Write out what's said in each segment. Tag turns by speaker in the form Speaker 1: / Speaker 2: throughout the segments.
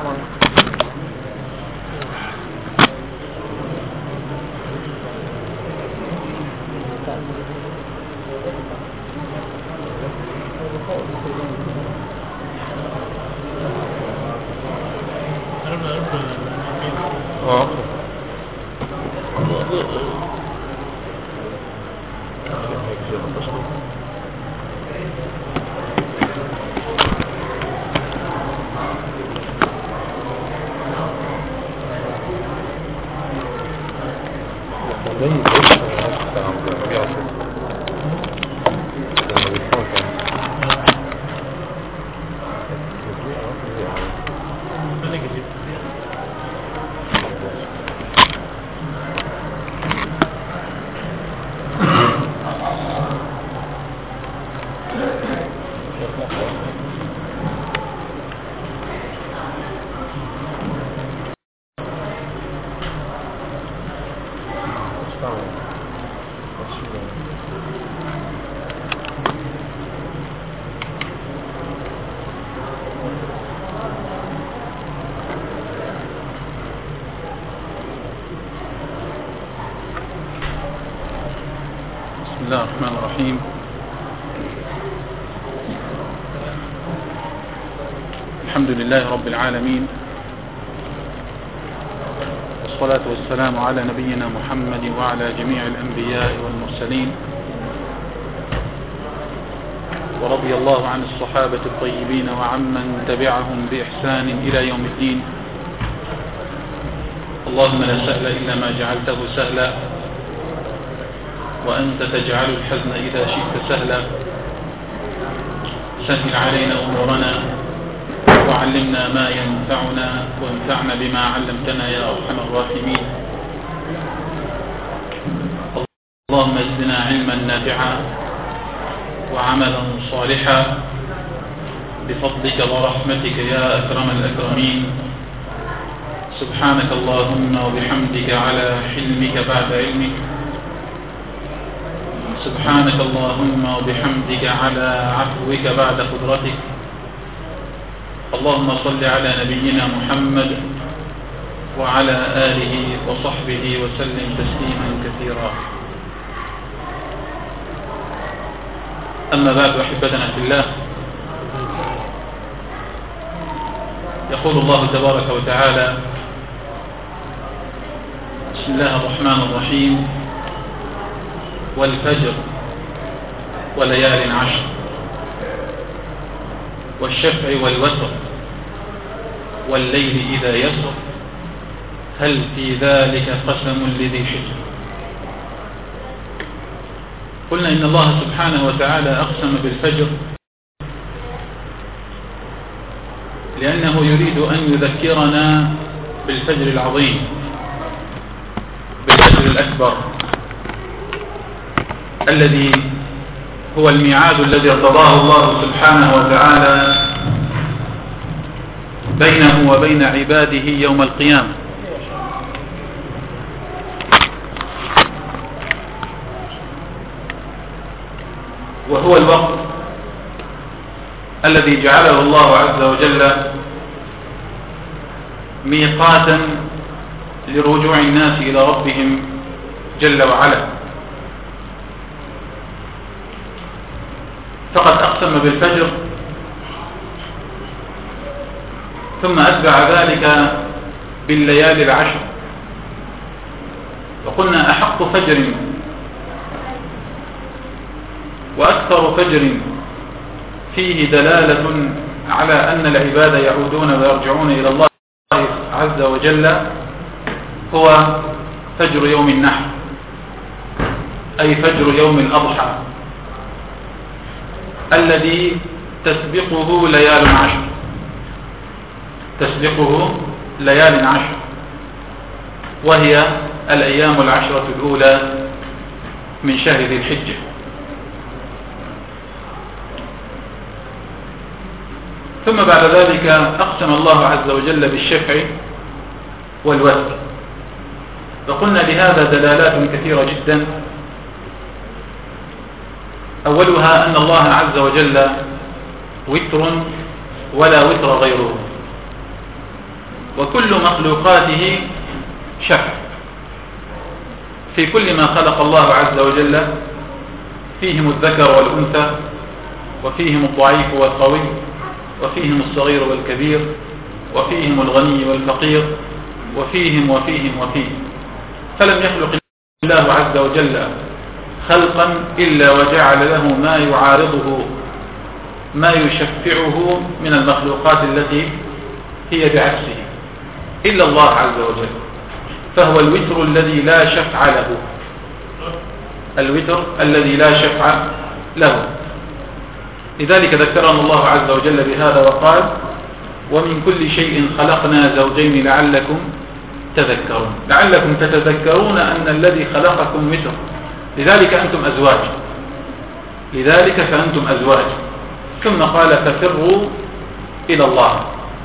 Speaker 1: بسم الله الرحمن الرحيم. الحمد لله رب العالمين، والصلاة والسلام على نبينا محمد وعلى جميع الأنبياء والمرسلين، ورضي الله عن الصحابة الطيبين وعمن تبعهم بإحسان إلى يوم الدين. اللهم لا سهل إلا ما جعلته سهلا، وأنت تجعل الحزن إذا شئت سهلا. سهل علينا أمورنا وعلمنا ما ينفعنا وانفعنا بما علمتنا يا أرحم الراحمين. اللهم ازدنا علما نافعا وعملا صالحا بفضلك ورحمتك يا أكرم الأكرمين. سبحانك اللهم وبحمدك على حلمك بعد علمك. سبحانك اللهم وبحمدك على عفوك بعد قدرتك. اللهم صل على نبينا محمد وعلى آله وصحبه وسلم تسليما كثيرا. أما بعد، أحبتنا في الله، يقول الله تبارك وتعالى: بسم الله الرحمن الرحيم، والفجر وليال عشر والشفع والوتر والليل إذا يسر هل في ذلك قسم لذي حجر. قلنا إن الله سبحانه وتعالى أقسم بالفجر لأنه يريد أن يذكرنا بالفجر العظيم، بالفجر الأكبر، الذي هو الميعاد الذي ارتضاه الله سبحانه وتعالى بينه وبين عباده يوم القيامة. وهو الوقت الذي جعله الله عز وجل ميقاتا لرجوع الناس إلى ربهم جل وعلا. فقد أقسم بالفجر، ثم أتبع ذلك بالليالي العشر. وقلنا أحق فجر وأكثر فجر فيه دلالة على أن العباد يعودون ويرجعون إلى الله عز وجل هو فجر يوم النحر، أي فجر يوم الأضحى، الذي تسبقه ليال عشر، تسبقه ليال عشر، وهي الأيام العشرة الأولى من شهر ذي الحجة. ثم بعد ذلك أقسم الله عز وجل بالشفع والوتر. فقلنا لهذا دلالات كثيرة جدا. أولها أن الله عز وجل وتر ولا وتر غيره، وكل مخلوقاته شفع في كل ما خلق الله عز وجل، فيهم الذكر والأنثى، وفيهم الضعيف والقوي، وفيهم الصغير والكبير، وفيهم الغني والفقير، وفيهم. فلم يخلق الله عز وجل خلقا إلا وجعل له ما يعارضه، ما يشفعه من المخلوقات التي هي بعكسه، إلا الله عز وجل، فهو الوتر الذي لا شفع له، الوتر الذي لا شفع له. لذلك ذكرنا الله عز وجل بهذا وقال: ومن كل شيء خلقنا زوجين لعلكم تذكرون، لعلكم تتذكرون أن الذي خلقكم وتر، لذلك فأنتم أزواج. ثم قال: ففروا إلى الله.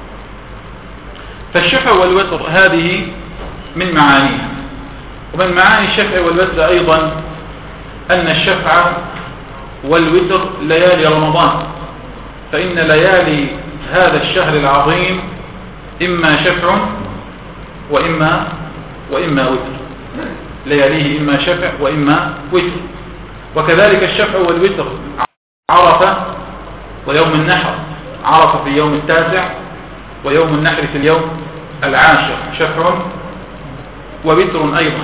Speaker 1: فالشفع والوتر هذه من معانيها. ومن معاني الشفع والوتر أيضا أن الشفع والوتر ليالي رمضان، فإن ليالي هذا الشهر العظيم إما شفع وإما وتر، لياليه إما شفع وإما وتر. وكذلك الشفع والوتر عرفة ويوم النحر، عرفة في اليوم 9 ويوم النحر في اليوم 10، شفع ووتر أيضا.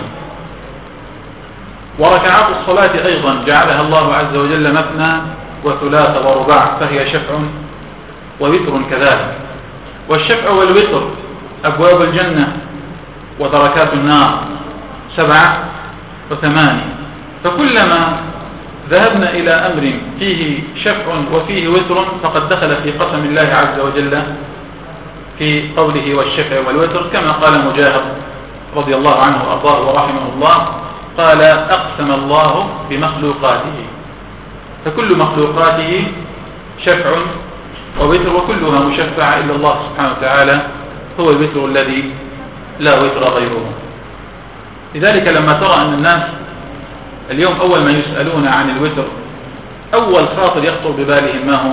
Speaker 1: وركعات الصلاة أيضا جعلها الله عز وجل مثنى وثلاث ورباع، فهي شفع ووتر كذلك. والشفع والوتر أبواب الجنة ودركات النار 7 و8. فكلما ذهبنا إلى أمر فيه شفع وفيه وتر فقد دخل في قسم الله عز وجل في قوله والشفع والوتر، كما قال مجاهد رضي الله عنه وأرضاه ورحمه الله، قال: أقسم الله بمخلوقاته، فكل مخلوقاته شفع ووتر، وكلها مشفعة إلا الله سبحانه وتعالى هو الوتر الذي لا وتر غيره. لذلك لما ترى أن الناس اليوم أول ما يسألون عن الوتر أول خاطر يخطر ببالهم ما هو؟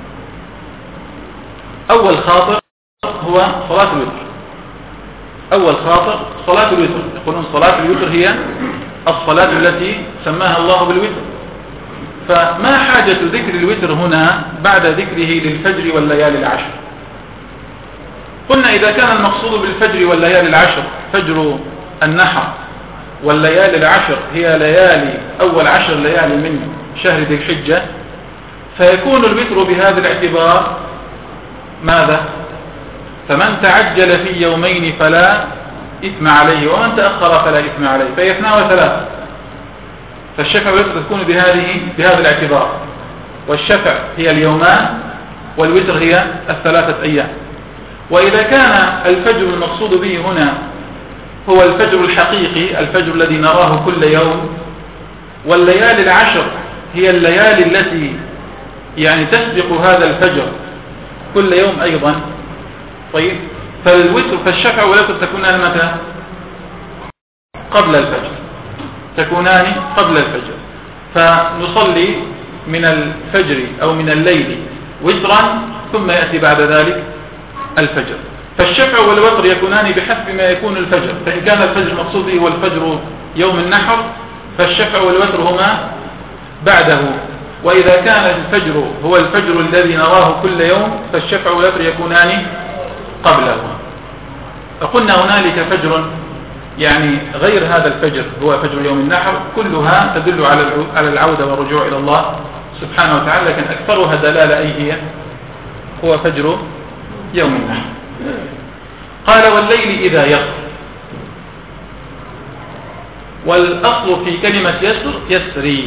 Speaker 1: أول خاطر هو صلاة الوتر، أول خاطر صلاة الوتر. يقولون صلاة الوتر هي الصلاة التي سماها الله بالوتر. فما حاجة ذكر الوتر هنا بعد ذكره للفجر والليالي العشر؟ قلنا إذا كان المقصود بالفجر والليالي العشر فجر النحر، والليالي العشر هي ليالي أول 10 ليالي من شهر ذي الحجة، فيكون الوتر بهذا الاعتبار ماذا؟ فمن تعجل في يومين فلا إثم عليه، ومن تأخر فلا إثم عليه، فهي 2 و3. فالشفع والوتر تكون بهذا الاعتبار، والشفع هي اليومان والوتر هي 3 أيام. وإذا كان الفجر المقصود به هنا هو الفجر الحقيقي، الفجر الذي نراه كل يوم، والليالي العشر هي الليالي التي يعني تسبق هذا الفجر كل يوم أيضا. طيب، فالشفع والوتر تكونان متى؟ قبل الفجر، تكونان قبل الفجر. فنصلي من الفجر أو من الليل وترا، ثم يأتي بعد ذلك الفجر. فالشفع والوتر يكونان بحسب ما يكون الفجر، فإن كان الفجر مقصود به هو الفجر يوم النحر فالشفع والوتر هما بعده، وإذا كان الفجر هو الفجر الذي نراه كل يوم فالشفع والوتر يكونان قبله. فقلنا هنالك فجر يعني غير هذا الفجر هو فجر يوم النحر، كلها تدل على العودة والرجوع إلى الله سبحانه وتعالى، لكن أكثرها دلالة أي هي هو فجر يوم النحر. قال: والليل إذا يسر. والأصل في كلمة يسر يسري،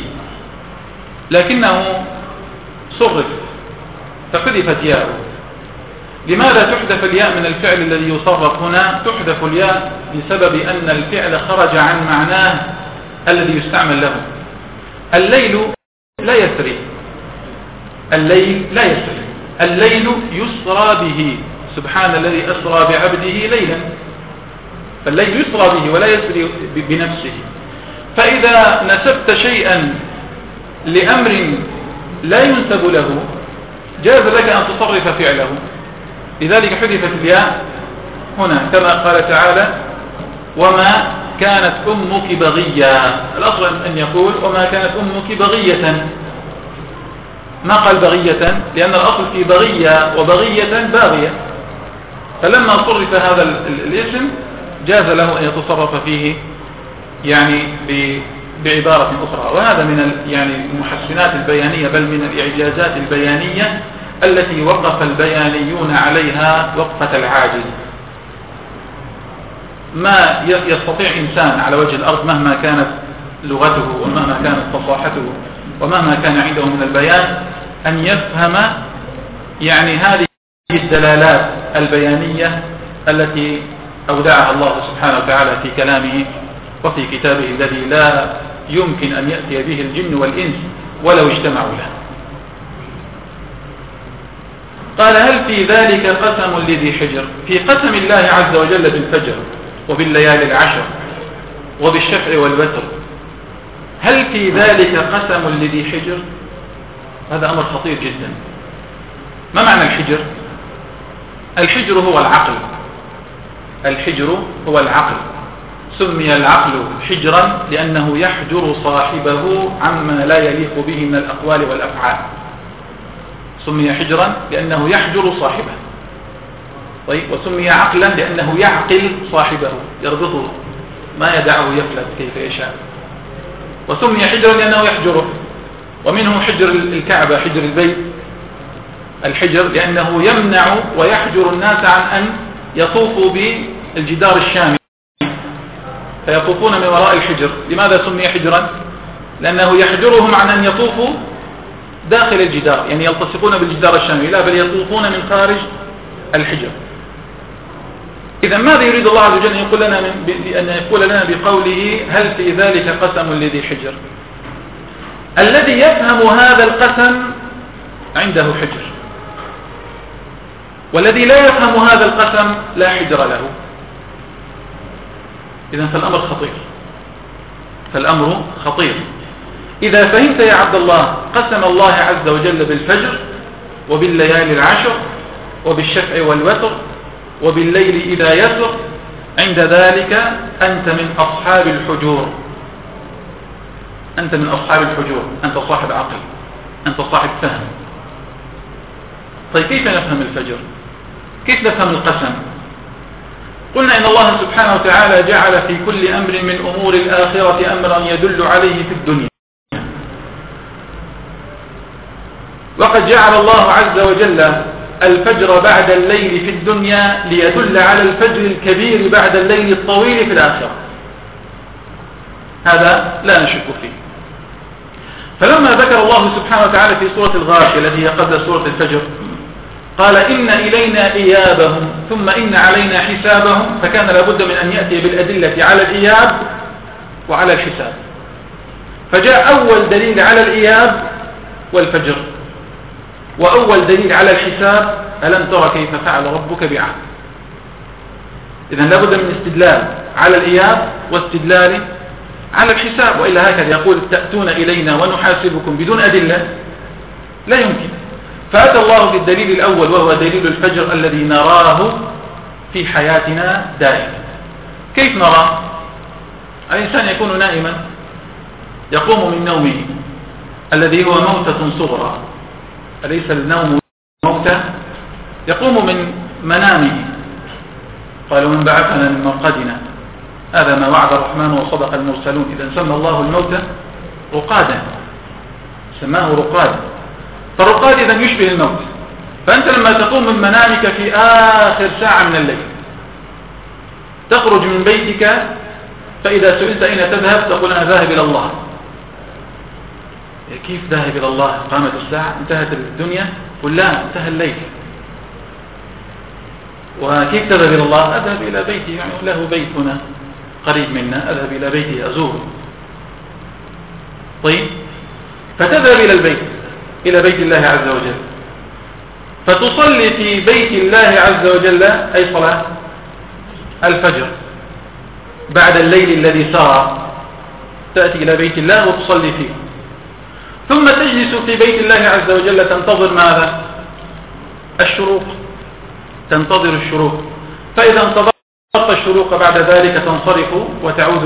Speaker 1: لكنه صرف فحذفت ياء. لماذا تحذف الياء من الفعل الذي يصرف هنا؟ تحذف الياء بسبب أن الفعل خرج عن معناه الذي يستعمل له. الليل لا يسري، الليل لا يسري، الليل يسرى به، سبحان الذي أسرى بعبده ليلا، فالليل يسرى به ولا يسري بنفسه. فإذا نسبت شيئا لأمر لا ينسب له جاز لك أن تصرف فعله، لذلك حذفت الياء هنا كما قال تعالى وما كانت أمك بغيا. الأصل أن يقول وما كانت أمك بغية، ما قال بغية لأن الأصل في بغية وبغية باغية، فلما صرف هذا الاسم جاز له أن يتصرف فيه يعني بعبارة أخرى. وهذا من يعني المحسنات البيانية بل من الإعجازات البيانية التي وقف البيانيون عليها وقفة العاجز. ما يستطيع إنسان على وجه الأرض مهما كانت لغته ومهما كانت فصاحته ومهما كان عنده من البيان أن يفهم يعني هذه الدلالات البيانية التي أودعها الله سبحانه وتعالى في كلامه وفي كتابه الذي لا يمكن أن يأتي به الجن والإنس ولو اجتمعوا له. قال هل في ذلك قسم لذي حجر؟ في قسم الله عز وجل بالفجر وبالليالي العشر وبالشفع والوتر، هل في ذلك قسم لذي حجر؟ هذا أمر خطير جدا. ما معنى الحجر؟ الحجر هو العقل، الحجر هو العقل. سمي العقل حجرا لأنه يحجر صاحبه عما لا يليق به من الأقوال والأفعال. سمي حجرا لأنه يحجر صاحبه. طيب، وسمي عقلا لأنه يعقل صاحبه، يربطه ما يدعه يفلت كيف يشاء. وسمي حجرا لأنه يحجره، ومنه حجر الكعبة حجر البيت الحجر لأنه يمنع ويحجر الناس عن أن يطوفوا بالجدار الشامي فيطوفون من وراء الحجر. لماذا سمي حجرا؟ لأنه يحجرهم عن أن يطوفوا داخل الجدار، يعني يلتصقون بالجدار الشامي، لا بل يطوفون من خارج الحجر. إذا ماذا يريد الله عز وجل أن يقول لنا بقوله هل في ذلك قسم لذي حجر؟ الذي يفهم هذا القسم عنده حجر، والذي لا يفهم هذا القسم لا حجر له. إذن فالأمر خطير، فالأمر خطير. إذا فهمت يا عبد الله قسم الله عز وجل بالفجر وبالليالي العشر وبالشفع والوتر وبالليل إذا يسر، عند ذلك أنت من أصحاب الحجور، أنت من أصحاب الحجور، أنت صاحب عقل، أنت صاحب فهم. طيب كيف نفهم الفجر؟ كيف نفهم القسم؟ قلنا إن الله سبحانه وتعالى جعل في كل أمر من أمور الآخرة أمرا يدل عليه في الدنيا، وقد جعل الله عز وجل الفجر بعد الليل في الدنيا ليدل على الفجر الكبير بعد الليل الطويل في الآخرة. هذا لا نشك فيه. فلما ذكر الله سبحانه وتعالى في سورة الغاشية التي هي قبل سورة الفجر قال إن إلينا إيابهم ثم إن علينا حسابهم، فكان لابد من أن يأتي بالأدلة على الإياب وعلى الحساب. فجاء أول دليل على الإياب والفجر، وأول دليل على الحساب ألم ترى كيف فعل ربك بعاد. إذن لابد من استدلال على الإياب واستدلال على الحساب، وإلا هكذا يقول تأتون إلينا ونحاسبكم بدون أدلة لا يمكن. فأتى الله بالدليل الأول وهو دليل الفجر الذي نراه في حياتنا دائما. كيف نرى؟ الإنسان يكون نائما يقوم من نومه الذي هو موتة صغرى، أليس النوم موتة؟ يقوم من منامه، قالوا من بعثنا من مرقدنا، هذا ما وعد الرحمن وصدق المرسلون. إذا سمى الله الموت رقادا، سماه رقادا، فالرقاد إذا يشبه الموت. فأنت لما تقوم من منامك في آخر ساعة من الليل تخرج من بيتك، فإذا سئلت أين تذهب تقول أنا ذاهب إلى الله. كيف ذاهب إلى الله؟ قامت الساعة، انتهت الدنيا؟ قل لا، انتهى الليل. وكيف تذهب إلى الله؟ أذهب إلى بيتي، يعني له بيت هنا قريب منا، أذهب إلى بيتي أزوره. طيب، فتذهب إلى البيت، إلى بيت الله عز وجل، فتصلي في بيت الله عز وجل أي صلاة الفجر بعد الليل الذي سار، تأتي إلى بيت الله وتصلي فيه، ثم تجلس في بيت الله عز وجل تنتظر ماذا؟ الشروق، تنتظر الشروق. فإذا انتظرت الشروق بعد ذلك تنصرف وتعود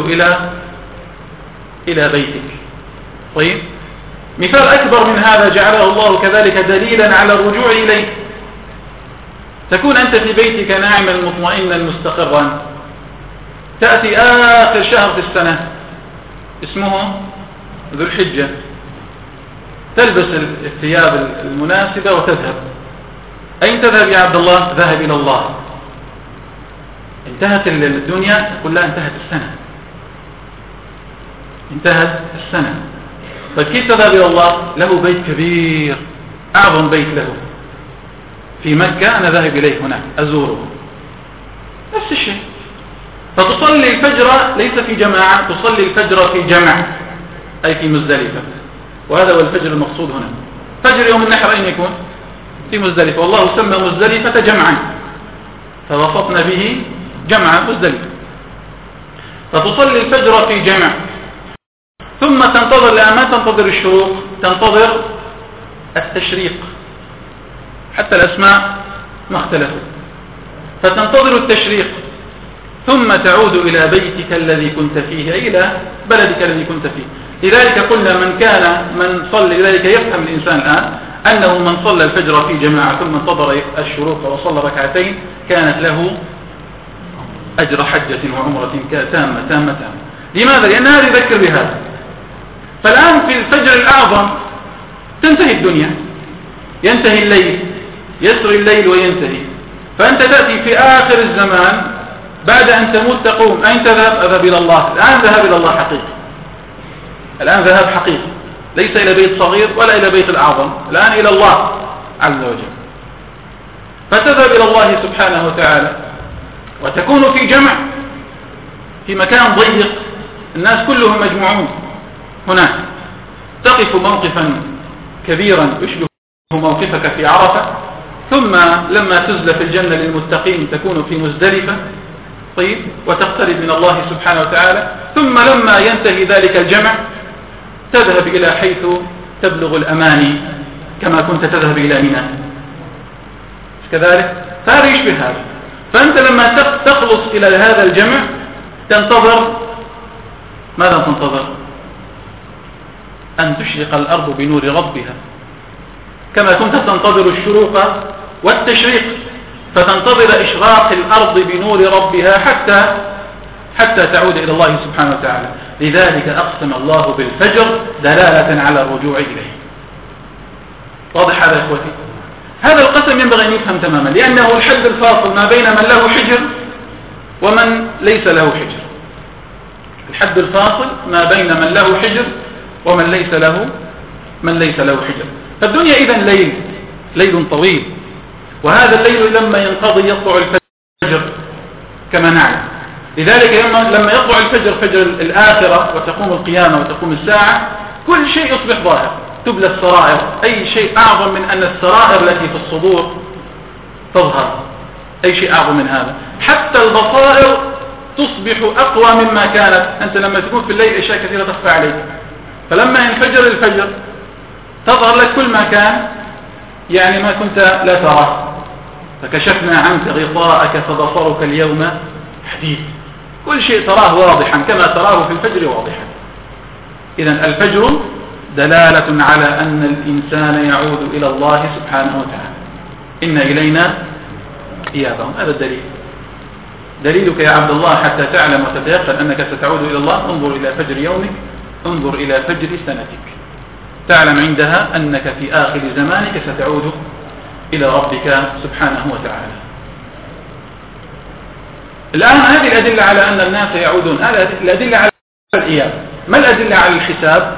Speaker 1: إلى بيتك. طيب، مثال أكبر من هذا جعله الله كذلك دليلا على الرجوع إليه. تكون أنت في بيتك ناعما مطمئنا مستقرا، تأتي آخر شهر في السنة اسمه ذو الحجة، تلبس الثياب المناسبة وتذهب. أين تذهب يا عبد الله؟ ذهب إلى الله. انتهت الدنيا، تقول لا انتهت السنة، انتهت السنة. طيب كيف تذهب إلى الله؟ له بيت كبير، أعظم بيت له في مكة، أنا ذاهب إليه هناك أزوره، نفس الشيء. فتصلي الفجر ليس في جماعة، تصلي الفجر في جمع، أي في مزدلفة، وهذا هو الفجر المقصود هنا. فجر يوم النحر أين يكون؟ في مزدلفة، والله سمى مزدلفة جمعا فوسطنا به جمع مزدلفة. فتصلي الفجر في جمع، ثم تنتظر، لا ما تنتظر الشروق، تنتظر التشريق، حتى الأسماء ما اختلفوا. فتنتظر التشريق ثم تعود إلى بيتك الذي كنت فيه، أي إلى بلدك الذي كنت فيه. لذلك قلنا من صلى، لذلك يفهم الإنسان الآن أنه من صلى الفجر في جماعة ثم انتظر الشروق وصلى ركعتين كانت له أجر حجة وعمرة تامة. لماذا؟ لأن هذا يذكر بهذا. فالآن في الفجر الأعظم تنتهي الدنيا، ينتهي الليل، يسري الليل وينتهي، فأنت تأتي في آخر الزمان بعد أن تموت تقوم. أين تذهب؟ أذهب إلى الله. الآن ذهب إلى الله حقيقي، الآن ذهاب حقيقي، ليس إلى بيت صغير ولا إلى بيت الأعظم، الآن إلى الله عز وجل. فتذهب إلى الله سبحانه وتعالى وتكون في جمع، في مكان ضيق، الناس كلهم مجموعون هناك، تقف موقفا كبيرا يشبه موقفك في عرفة، ثم لما تزلف الجنة للمتقين تكون في مزدلفة، طيب، وتقترب من الله سبحانه وتعالى. ثم لما ينتهي ذلك الجمع تذهب إلى حيث تبلغ الأماني، كما كنت تذهب إلى منى كذلك. فهذا يشبه هذا. فأنت لما تخلص إلى هذا الجمع تنتظر، ماذا تنتظر؟ أن تشرق الأرض بنور ربها، كما كنت تنتظر الشروق والتشريق، فتنتظر إشراق الأرض بنور ربها حتى تعود إلى الله سبحانه وتعالى. لذلك أقسم الله بالفجر دلالة على الرجوع إليه. واضح هذا يا إخوتي؟ هذا القسم ينبغي أن يفهم تماما، لأنه الحد الفاصل ما بين من له حجر ومن ليس له حجر. الحد الفاصل ما بين من له حجر ومن ليس له حجر. فالدنيا إذن ليل طويل، وهذا الليل لما ينقضي يطلع الفجر كما نعلم. لذلك لما يطلع الفجر، فجر الآخرة، وتقوم القيامة وتقوم الساعة، كل شيء يصبح ظاهر، تبلى السرائر. أي شيء أعظم من أن السرائر التي في الصدور تظهر، أي شيء أعظم من هذا. حتى البصائر تصبح أقوى مما كانت. أنت لما تكون في الليل أشياء كثيرة تخفى عليك، فلما ينفجر الفجر تظهر لك كل ما كان يعني ما كنت لا تراه. فكشفنا عنك غطاءك فبصرك اليوم حديد، كل شيء تراه واضحا كما تراه في الفجر واضحا. إذن الفجر دلالة على أن الإنسان يعود إلى الله سبحانه وتعالى. إن إلينا إيابهم. هذا الدليل، دليلك يا عبد الله حتى تعلم وتتيقن أنك ستعود إلى الله. انظر إلى فجر يومك، انظر إلى فجر سنتك، تعلم عندها أنك في آخر زمانك ستعود إلى ربك سبحانه وتعالى. الآن هذه الأدلة على أن الناس يعودون، هذه الأدلة على الإياب. ما الأدلة على الحساب؟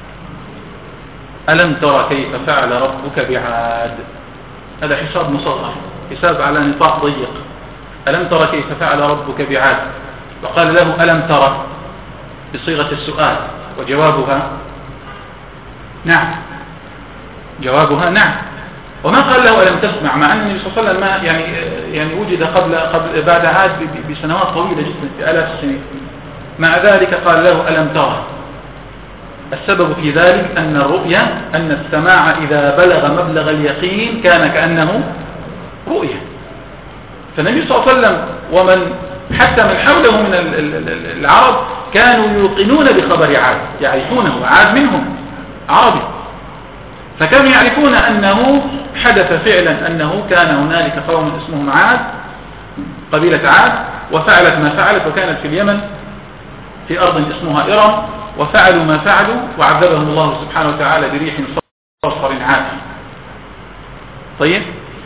Speaker 1: ألم ترى كيف فعل ربك بعاد؟ هذا حساب مصغر، حساب على نطاق ضيق. ألم ترى كيف فعل ربك بعاد؟ وقال له ألم ترى بصيغة السؤال، وجوابها نعم، جوابها نعم. وما قال له ألم تسمع، مع أن النبي صلى الله عليه وسلم يعني وجد قبل بعد عاد بسنوات طويلة جدا، بآلاف السنين. مع ذلك قال له ألم ترى. السبب في ذلك أن الرؤية، أن السماع إذا بلغ مبلغ اليقين كان كأنه رؤية. فالنبي صلى الله عليه وسلم ومن حتى من حوله من العرب كانوا يوقنون بخبر عاد، يعرفونه، عاد منهم عربي، فكانوا يعرفون أنه حدث فعلا، أنه كان هنالك قوم اسمهم عاد، قبيلة عاد، وفعلت ما فعلت، وكانت في اليمن في أرض اسمها إرم، وفعلوا ما فعلوا وعذبهم الله سبحانه وتعالى بريح صرصر عاتي. طيب،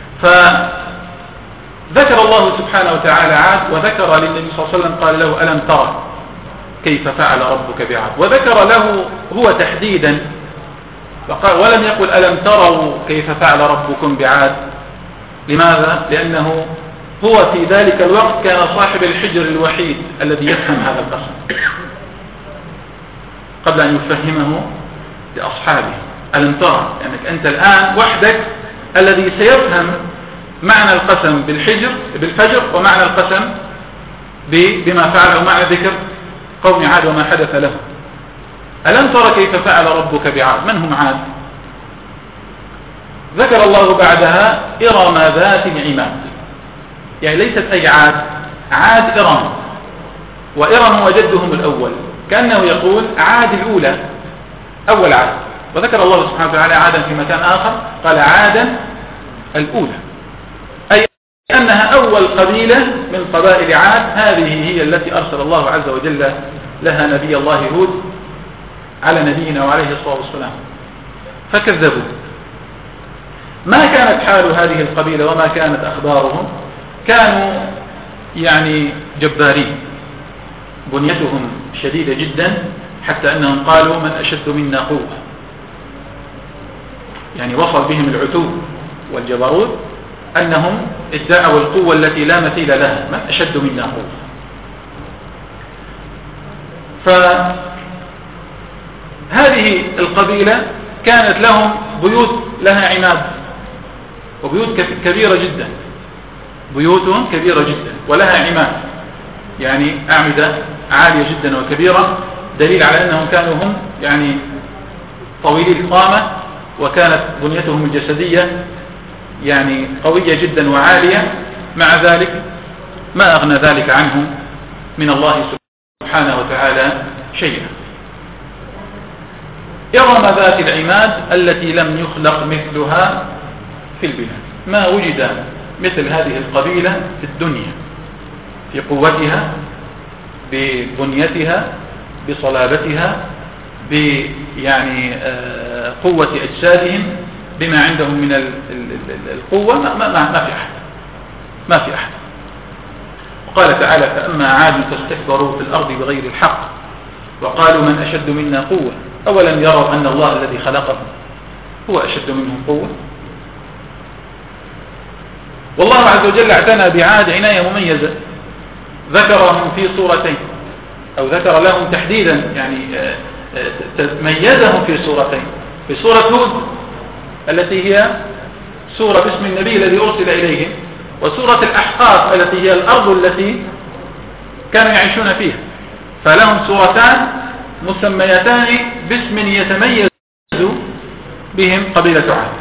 Speaker 1: فذكر الله سبحانه وتعالى عاد، وذكر للنبي صلى الله عليه وسلم قال له ألم ترى كيف فعل ربك بعاد، وذكر له هو تحديدا فقال ولم يقل ألم تروا كيف فعل ربكم بعاد. لماذا؟ لأنه هو في ذلك الوقت كان صاحب الحجر الوحيد الذي يفهم هذا القسم قبل أن يفهمه لأصحابه. ألم ترى، لأنك أنت الآن وحدك الذي سيفهم معنى القسم بالفجر ومعنى القسم بما فعله، ومعنى ذكر قوم عاد وما حدث له. ألم ترى كيف فعل ربك بعاد. من هم عاد؟ ذكر الله بعدها إرم ذات العماد، يعني ليست أي عاد، عاد إرم، وإرم هو جدهم الأول، كأنه يقول عاد الأولى، أول عاد. وذكر الله سبحانه وتعالى عادا في مكان آخر قال عادا الأولى، أي أنها أول قبيلة من قبائل عاد، هذه هي التي أرسل الله عز وجل لها نبي الله هود على نبينا وعليه الصلاة والسلام، فكذبوا. ما كانت حال هذه القبيلة وما كانت أخبارهم؟ كانوا يعني جبارين، بنيتهم شديدة جدا، حتى أنهم قالوا من أشد منا قوة، يعني وصل بهم العتو والجبروت أنهم ادعوا القوة التي لا مثيل لها، من أشد منا قوة. فهذه القبيلة كانت لهم بيوت لها عماد، وبيوت كبيرة جدا، بيوتهم كبيرة جدا ولها عماد، يعني أعمدة عالية جدا وكبيرة، دليل على أنهم كانوا هم يعني طويلي القامة، وكانت بنيتهم الجسدية يعني قوية جدا وعالية. مع ذلك ما أغنى ذلك عنهم من الله سبحانه وتعالى شيئا. إرم ذات العماد التي لم يخلق مثلها في البلاد، ما وجد مثل هذه القبيلة في الدنيا، في قوتها، ببنيتها، بصلابتها، يعني قوة أجسادهم، بما عندهم من القوة، ما في أحد. وقال تعالى فأما عاد فاستكبروا في الأرض بغير الحق وقالوا من أشد منا قوة أولم يروا أن الله الذي خلقهم هو أشد منهم قوة. والله عز وجل اعتنى بعاد عناية مميزة، ذكرهم في صورتين، أو ذكر لهم تحديدا، يعني ميزهم في صورتين، في سورة هود التي هي سورة باسم النبي الذي أرسل إليهم، وسورة الأحقاف التي هي الأرض التي كانوا يعيشون فيها. فلهم سورتان مسميتان باسم يتميز بهم قبيلة عاد.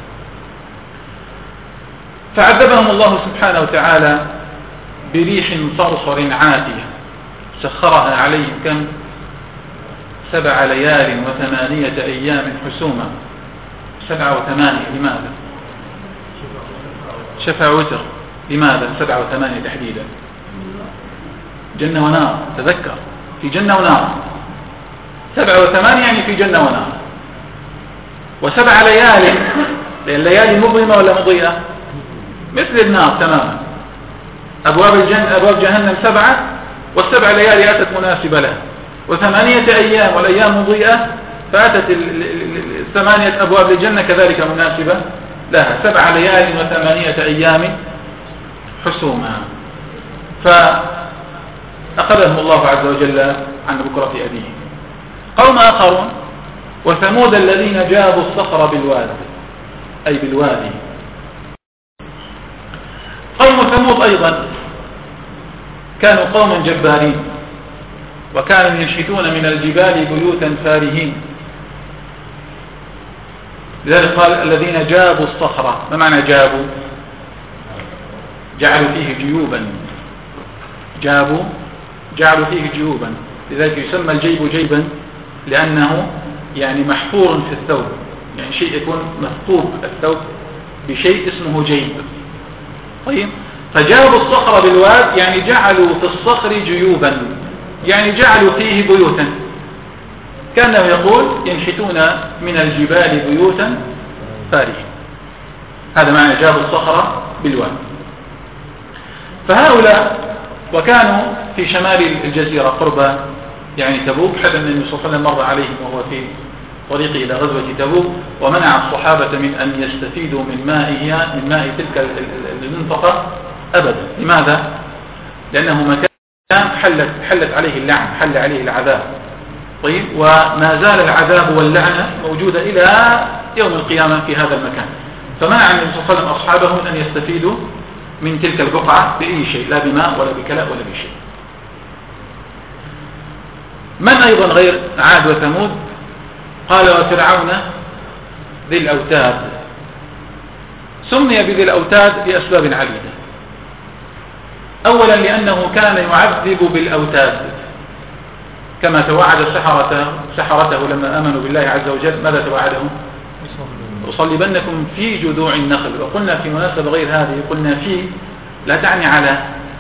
Speaker 1: فعذبهم الله سبحانه وتعالى بريح صرصر عاتية سخرها عليهم كم 7 ليال و8 أيام حسوما. 7 و8 لماذا؟ شفع وتر. لماذا 7 و8 تحديدا؟ جنة ونار، تذكر في جنة ونار. 7 و8 يعني في جنة ونار. و7 ليال، لأن الليالي مظلمة ولا مضيئة؟ مثل النار تماما. أبواب جهنم 7، وال7 ليالي أتت مناسبة لها، و8 أيام والأيام مضيئة، فأتت 8 أبواب الجنة كذلك مناسبة لها. 7 ليال و8 أيام حسوما. فأخذهم الله عز وجل عن بكرة أبيه. قوم آخرون وثمود الذين جابوا الصخر بالواد، أي بالوادي. قوم ثمود أيضا كانوا قوما جبارين، وكانوا ينشئون من الجبال بيوتا فارهين. لذلك قال الذين جابوا الصخرة. ما معنى جابوا؟ جعلوا فيه جيوبا، جعلوا فيه جيوبا، لذلك يسمى الجيب جيبا لأنه يعني محفور في الثوب، يعني شيء يكون مثقوب الثوب بشيء اسمه جيب. طيب، فجابوا الصخر بالواد يعني جعلوا في الصخر جيوبا، يعني جعلوا فيه بيوتا، كانوا يقول ينحتون من الجبال بيوتا فارهين. هذا معنى جابوا الصخر بالواد. فهؤلاء وكانوا في شمال الجزيرة قرب يعني تبوك، حتى أن النبي صلى الله عليه وسلم مر عليهم وهو في طريقه إلى غزوة تبوك، ومنع الصحابة من أن يستفيدوا من ماء تلك المنطقة أبدا. لماذا؟ لأنه مكان حلت عليه اللعن، حل عليه العذاب. طيب، وما زال العذاب واللعنة موجودة إلى يوم القيامة في هذا المكان. فمنع النبي صلى الله عليه وسلم أصحابه من أن يستفيدوا من تلك البقعة بأي شيء، لا بماء ولا بكلاء ولا بشيء. من أيضا غير عاد وثمود؟ قال وفرعون ذي الأوتاد. سمي بذي الأوتاد لأسباب عديدة. أولا لأنه كان يعذب بالأوتاد، كما توعد سحرته لما آمنوا بالله عز وجل. ماذا توعدهم؟ أصلبنكم في جذوع النخل. وقلنا في مناسبة غير هذه، قلنا في لا تعني على،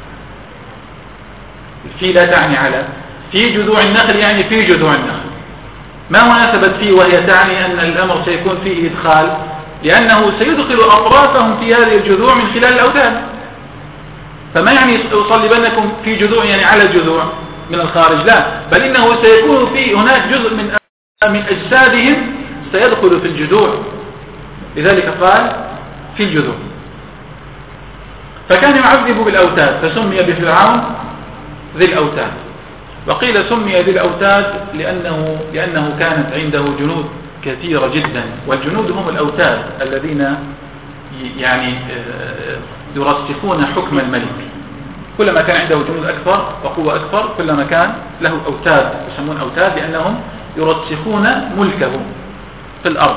Speaker 1: في جذوع النخل يعني في جذوع النخل. ما مناسبة فيه وهي تعني أن الأمر سيكون فيه إدخال؟ لأنه سيدخل أطرافهم في هذه الجذوع من خلال الأوتاد. فما يعني أصلبنكم في جذوع يعني على الجذوع من الخارج، لا، بل إنه سيكون في هناك جزء من أجسادهم سيدخل في الجذوع، لذلك قال في الجذوع. فكان يعذب بالأوتاد، فسمي بفرعون ذي الأوتاد. وقيل سمي ذي الأوتاد لأنه كانت عنده جنود كثيرة جدا، والجنود هم الأوتاد الذين يعني يرسخون حكم الملك. كلما كان عنده جنود أكثر وقوة أكثر كلما كان له أوتاد، يسمون أوتاد لأنهم يرسخون ملكه في الأرض.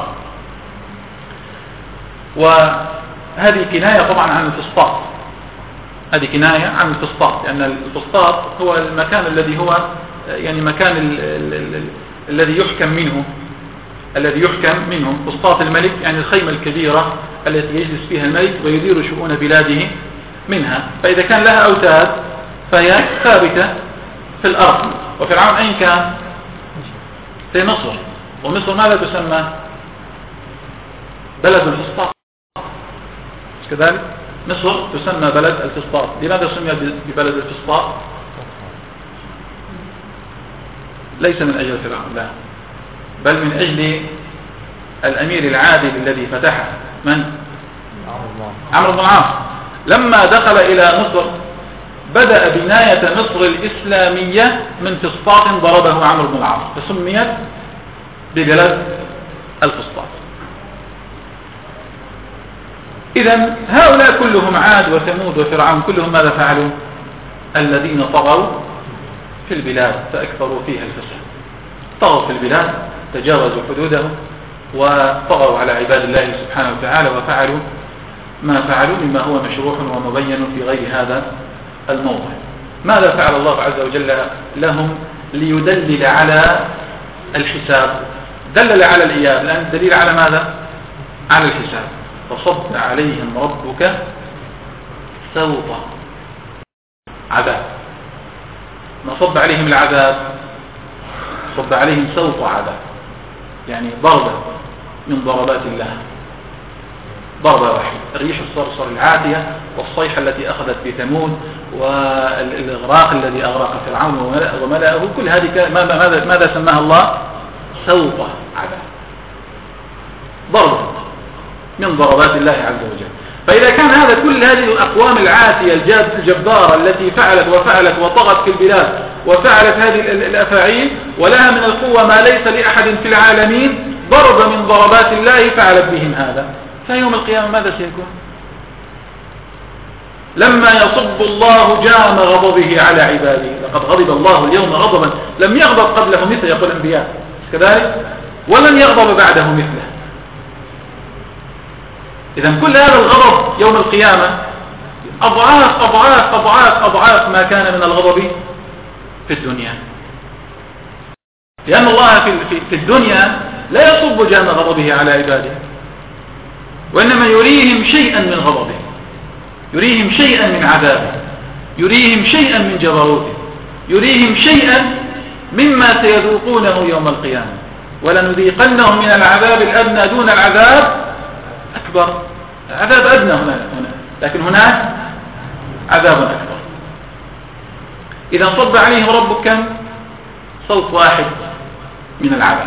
Speaker 1: وهذه كناية طبعا عن الفسطاط، هذه كناية عن الفسطاط، لأن الفسطاط هو المكان الذي هو يعني مكان الذي يحكم منه فسطاط الملك، يعني الخيمة الكبيرة التي يجلس فيها الملك ويدير شؤون بلاده منها. فإذا كان لها أوتاد فهي ثابتة في الأرض. وفرعون أين كان؟ في مصر. ومصر ماذا تسمى؟ بلد الفسطاط، كذلك مصر تسمى بلد الفسطاط. لماذا سمي ببلد الفسطاط؟ ليس من أجل فرعون، لا، بل من أجل الأمير العادل الذي فتحه. من؟ عمرو بن العاص. لما دخل إلى مصر بدأ بناية مصر الإسلامية من فسطاط ضربه عمرو بن العاص، فسميت ببلد الفسطاط. إذن هؤلاء كلهم عاد وثمود وفرعون كلهم ماذا فعلوا؟ الذين طغوا في البلاد فأكثروا فيها الفساد. طغوا في البلاد، تجاوزوا حدوده وطغوا على عباد الله سبحانه وتعالى، وفعلوا ما فعلوا مما هو مشروع ومبين في غير هذا الموضع. ماذا فعل الله عز وجل لهم ليدلل على الحساب؟ دلل على الإياب، لأن الدليل على ماذا؟ على الحساب. فصب عليهم ربك سوط عذاب. ما صب عليهم العذاب، صب عليهم سوط عذاب، يعني ضربة من ضربات الله، ضربة واحدة. الريح الصرصر العاتية والصيحة التي أخذت بثمود والإغراق الذي أغرق فرعون وملأه، كل هذه ماذا سماها الله؟ سوط عذاب، ضربة من ضربات الله عز وجل. فإذا كان هذا كل هذه الأقوام العاتية الجبارة التي فعلت وفعلت وطغت في البلاد وفعلت هذه الأفاعيل ولها من القوة ما ليس لأحد في العالمين، ضرب من ضربات الله فعلت بهم هذا، فيوم القيامة ماذا سيكون؟ لما يصب الله جام غضبه على عباده. لقد غضب الله اليوم غضبا لم يغضب قبله مثله، يقول الأنبياء كذلك، ولن يغضب بعده مثله. إذن كل هذا الغضب يوم القيامة أضعاف أضعاف أضعاف أضعاف ما كان من الغضب في الدنيا. لأن الله في الدنيا لا يصب جام غضبه على عباده، وإنما يريهم شيئا من غضبه، يريهم شيئا من عذابه، يريهم شيئا من جبروته، يريهم شيئا مما سيذوقونه يوم القيامة. ولنذيقنهم من العذاب الأدنى دون العذاب أكبر. عذاب أدنى هنا، لكن هناك عذاب أكبر. إذا صب عليهم ربك كم؟ صوت واحد من العذاب.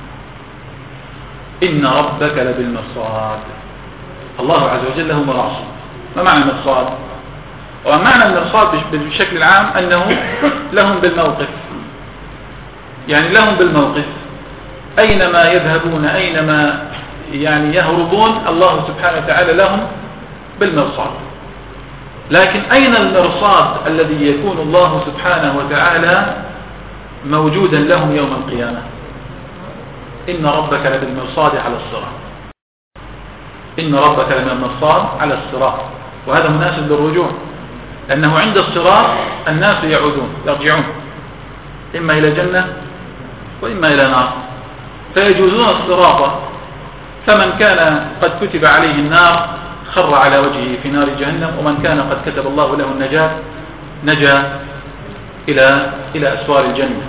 Speaker 1: إن ربك لبالمرصاد. الله عز وجل له مراصد. ما معنى المرصاد؟ ومعنى المرصاد بشكل العام أنه لهم بالموقف، يعني لهم بالموقف أينما يذهبون، أينما يعني يهربون، الله سبحانه وتعالى لهم بالمرصاد. لكن أين المرصاد الذي يكون الله سبحانه وتعالى موجودا لهم يوم القيامة؟ إن ربك لبالمرصاد على الصراط. إن ربك لبالمرصاد على الصراط. وهذا مناسب للرجوع، لأنه عند الصراط الناس يرجعون إما إلى جنة وإما إلى نار، فيجوزون الصراط. فمن كان قد كتب عليه النار خر على وجهه في نار جهنم، ومن كان قد كتب الله له النجاة نجا إلى أسوار الجنة.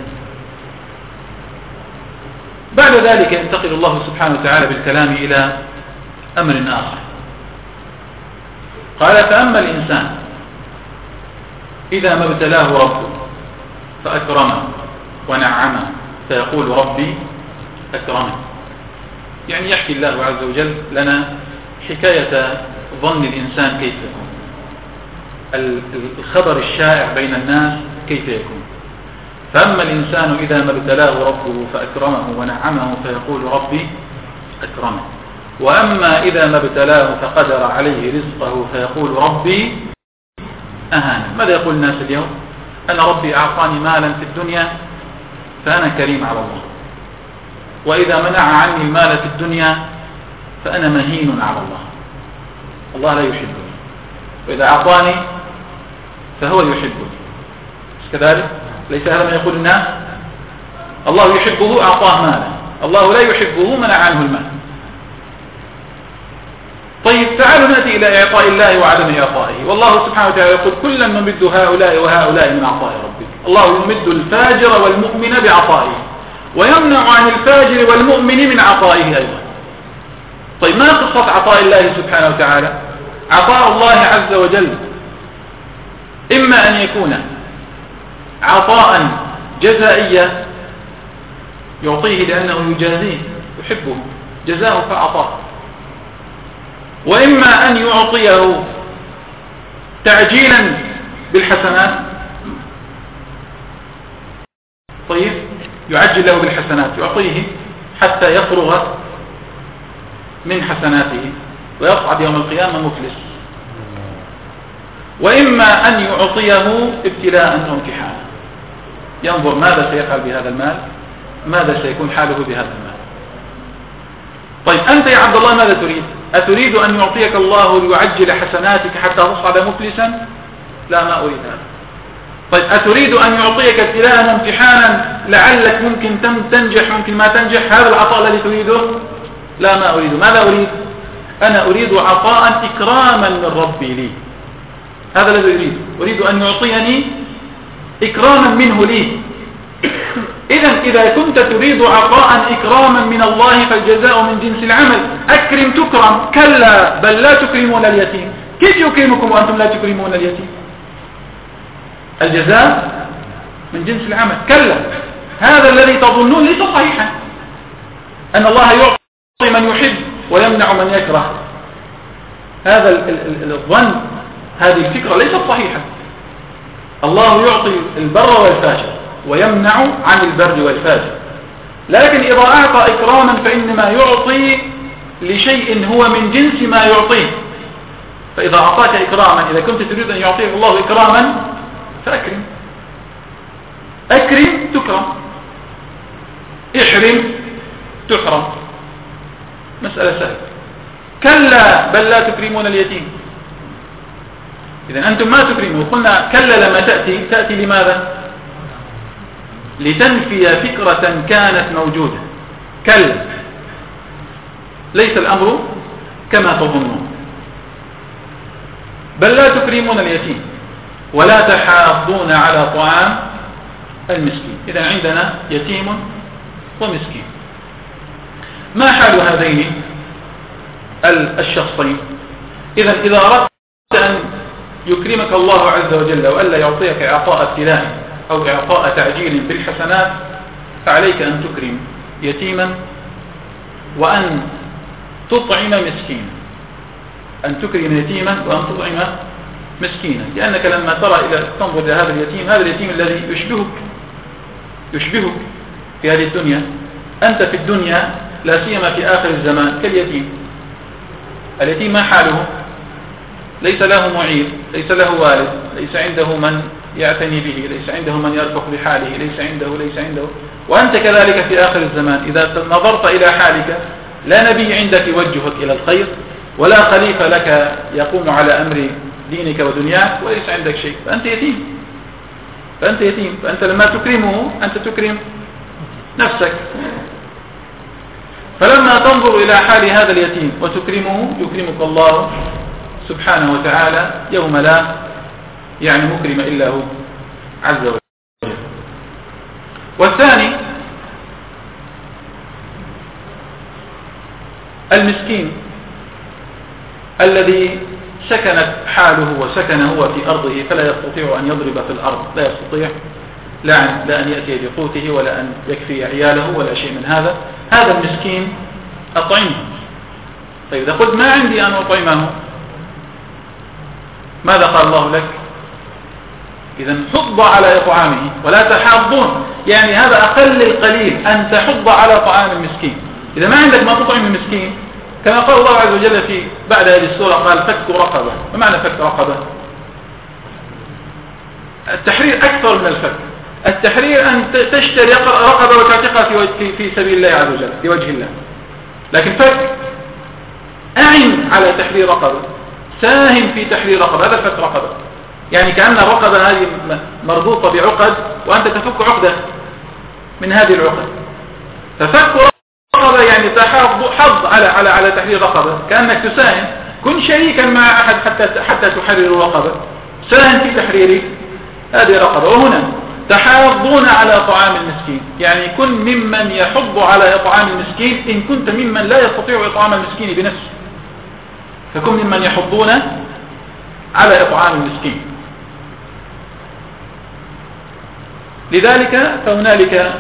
Speaker 1: بعد ذلك ينتقل الله سبحانه وتعالى بالكلام إلى أمر آخر. قال: فأما الإنسان إذا ما ابتلاه ربه فأكرمه ونعمه فيقول ربي أكرمه. يعني يحكي الله عز وجل لنا حكاية ظن الإنسان كيف يكون، الخبر الشائع بين الناس كيف يكون. فأما الإنسان إذا ما ابتلاه ربه فأكرمه ونعمه فيقول ربي أكرمه، وأما إذا ما ابتلاه فقدر عليه رزقه فيقول ربي أهانه. ماذا يقول الناس اليوم؟ أنا ربي أعطاني مالا في الدنيا فأنا كريم على الله، وإذا منع عني المال في الدنيا فأنا مهين على الله، الله لا يحبني، وإذا أعطاني فهو يحبني. كذلك ليس هذا ما يقول الناس؟ الله يحبه أعطاه مالا، الله لا يحبه منع عنه المال. طيب تعالوا نأتي إلى إعطاء الله وعدم إعطائه. والله سبحانه وتعالى يقول: كلا نمد هؤلاء وهؤلاء من عطاء ربك. الله يمد الفاجر والمؤمن بعطائه، ويمنع عن الفاجر والمؤمن من عطائه أيضا. طيب ما قصة عطاء الله سبحانه وتعالى؟ عطاء الله عز وجل إما أن يكون عطاء جزائيا يعطيه لأنه يجازيه يحبه جزاءه فأعطاه، وإما أن يعطيه تعجيلا بالحسنات. طيب يعجل له بالحسنات، يعطيه حتى يفرغ من حسناته ويصعد يوم القيامة مفلس. وإما أن يعطيه ابتلاء وامتحانا، ينظر ماذا سيفعل بهذا المال، ماذا سيكون حاله بهذا المال. طيب أنت يا عبد الله ماذا تريد؟ أتريد أن يعطيك الله ليعجل حسناتك حتى تصعد مفلسا؟ لا، ما أريد هذا. طيب أتريد أن يعطيك ابتلاء وامتحانا لعلك ممكن تنجح ممكن ما تنجح؟ هذا العطاء الذي تريده؟ لا، ما أريد. ماذا أريد؟ أنا أريد عطاء إكراما من ربي لي، هذا الذي أريد أن يعطيني إكراما منه لي. إذا كنت تريد عطاء إكراما من الله فالجزاء من جنس العمل. أكرم تكرم، كلا بل لا تكرمون اليتيم. كيف يكرمكم وأنتم لا تكرمون اليتيم؟ الجزاء من جنس العمل. كلا، هذا الذي تظنون ليس صحيحا، أن الله يعطي من يحب ويمنع من يكره. هذا الظن، هذه الفكرة ليست صحيحة. الله يعطي البر والفاجر ويمنع عن البر والفاجر، لكن إذا أعطى إكراما فإنما يعطي لشيء هو من جنس ما يعطيه. فإذا أعطاك إكراما، إذا كنت تريد أن يعطيك الله إكراما فأكرم. أكرم تكرم، احرم تحرم، مسألة سهلة. كلا بل لا تكرمون اليتيم. إذن أنتم ما تكرموا. قلنا كلا لما تأتي لماذا؟ لتنفي فكرة كانت موجودة. كلا ليس الأمر كما تظنون، بل لا تكرمون اليتيم ولا تحاضون على طعام المسكين. إذن عندنا يتيم ومسكين. ما حال هذين الشخصين؟ إذن إذا أردت أن يكرمك الله عز وجل وألا يعطيك إعطاء ابتلاء أو إعطاء تعجيل بالحسنات، فعليك أن تكرم يتيما وأن تطعم مسكينا. أن تكرم يتيما وأن تطعم مسكينا، لأنك لما تنظر إلى هذا اليتيم الذي يشبهك في هذه الدنيا، أنت في الدنيا لا سيما في آخر الزمان كاليتيم. اليتيم ما حاله؟ ليس له معير، ليس له والد، ليس عنده من يعتني به، ليس عنده من يرفق بحاله، ليس عنده. وأنت كذلك في آخر الزمان إذا نظرت إلى حالك لا نبي عندك يوجهك إلى الخير، ولا خليفة لك يقوم على أمر دينك ودنياك، وليس عندك شيء، فأنت يتيم. فأنت لما تكرمه أنت تكرم نفسك. فلما تنظر إلى حال هذا اليتيم وتكرمه يكرمك الله سبحانه وتعالى يوم لا مكرم إلا هو عز وجل. والثاني المسكين الذي سكنت حاله وسكن هو في أرضه فلا يستطيع أن يضرب في الأرض، لا يستطيع لا أن يأتي بقوته ولا أن يكفي عياله ولا شيء من هذا المسكين أطعمه. طيب إذا قلت ما عندي أن أطعمه، ماذا قال الله لك؟ إذن حض على إطعامه ولا تحاضون، يعني هذا أقل القليل أن تحض على طعام المسكين. إذا ما عندك ما تطعم المسكين، كما قال الله عز وجل في بعد هذه السورة قال فك رقبة. ما معنى فك رقبة؟ التحرير أكثر من الفك. التحرير أن تشتري رقبة وتعتقها في سبيل الله عز وجل بوجه الله. لكن فك أعن على تحرير رقبة، ساهم في تحرير رقبة، هذا فك رقبة. يعني كأن الرقبة هذه مربوطة بعقد وأنت تفك عقدة من هذه العقد. ففك رقبة يعني حظ على تحرير رقبة، كأنك تساهم. كن شريكا مع أحد حتى تحرر رقبة، ساهم في تحرير هذه الرقبة. وهنا تحاضون على طعام المسكين، يعني كن ممن يحض على إطعام المسكين إن كنت ممن لا يستطيع إطعام المسكين بنفسه، فكن ممن يحضون على إطعام المسكين. لذلك فهنالك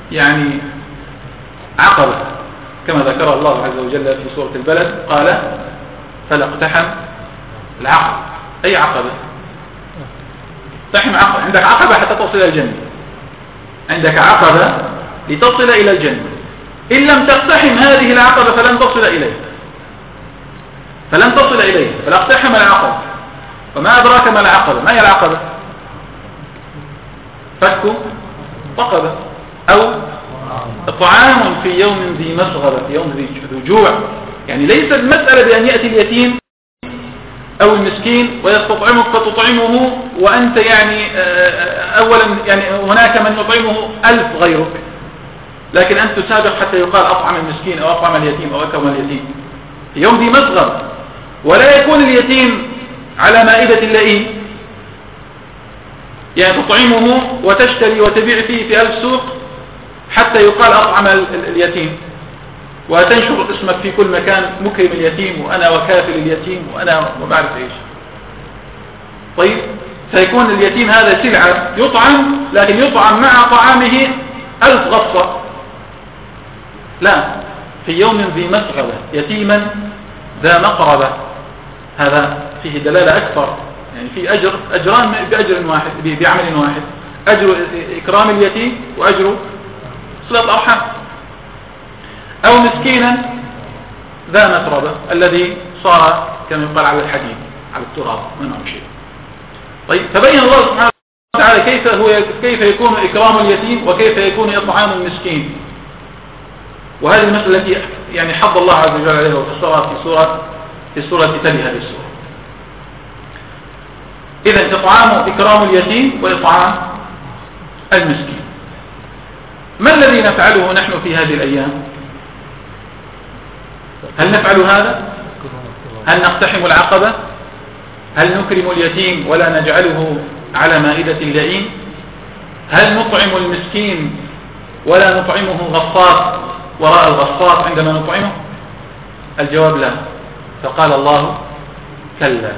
Speaker 1: عقبة كما ذكر الله عز وجل في سورة البلد، قال فلا اقتحم العقبة. أي عقبة؟ اقتحم عقبة. عندك عقبة حتى تصل إلى الجنة، عندك عقبة لتصل إلى الجنة. إن لم تقتحم هذه العقبة فلن تصل إليه، فلا اقتحم العقبة. وما أدراك ما العقبة؟ ما هي العقبة؟ فك رقبة أو طعام في يوم ذي مسغبة، في يوم ذي جوع. يعني ليس المسألة بأن يأتي اليتيم أو المسكين ويستطعمك فتطعمه وأنت أولا هناك من يطعمه 1000 غيرك، لكن أنت تسابق حتى يقال أطعم المسكين أو أطعم اليتيم أو أكرم اليتيم في يوم ذي مسغبة. ولا يكون اليتيم على مائدة اللئيم، يعني تطعمه وتشتري وتبيع فيه في 1000 سوق حتى يقال أطعم اليتيم، وتنشر اسمك في كل مكان مكرم اليتيم وأنا وكافل اليتيم وأنا وما أعرف إيش. طيب سيكون اليتيم هذا سلعة يطعم، لكن يطعم مع طعامه 1000 غصة. لا، في يوم ذي مسغبة يتيما ذا مقربة. هذا فيه دلالة أكثر، يعني في أجران بأجر واحد، بعمل واحد، أجر إكرام اليتيم وأجر صلة الأرحام. أو مسكينا ذا متربة الذي صار كما يقال على الحديد على التراب منه شيء. طيب فبين الله سبحانه وتعالى كيف يكون إكرام اليتيم وكيف يكون إطعام المسكين. وهذه المسألة التي حض الله عز وجل عليها وفسرها في سورة تلي هذه السورة. إذن إكرام اليتيم وإطعام المسكين. ما الذي نفعله نحن في هذه الأيام؟ هل نفعل هذا؟ هل نقتحم العقبة؟ هل نكرم اليتيم ولا نجعله على مائدة اللئيم؟ هل نطعم المسكين ولا نطعمه غصاص وراء الغصاص عندما نطعمه؟ الجواب لا. فقال الله كلا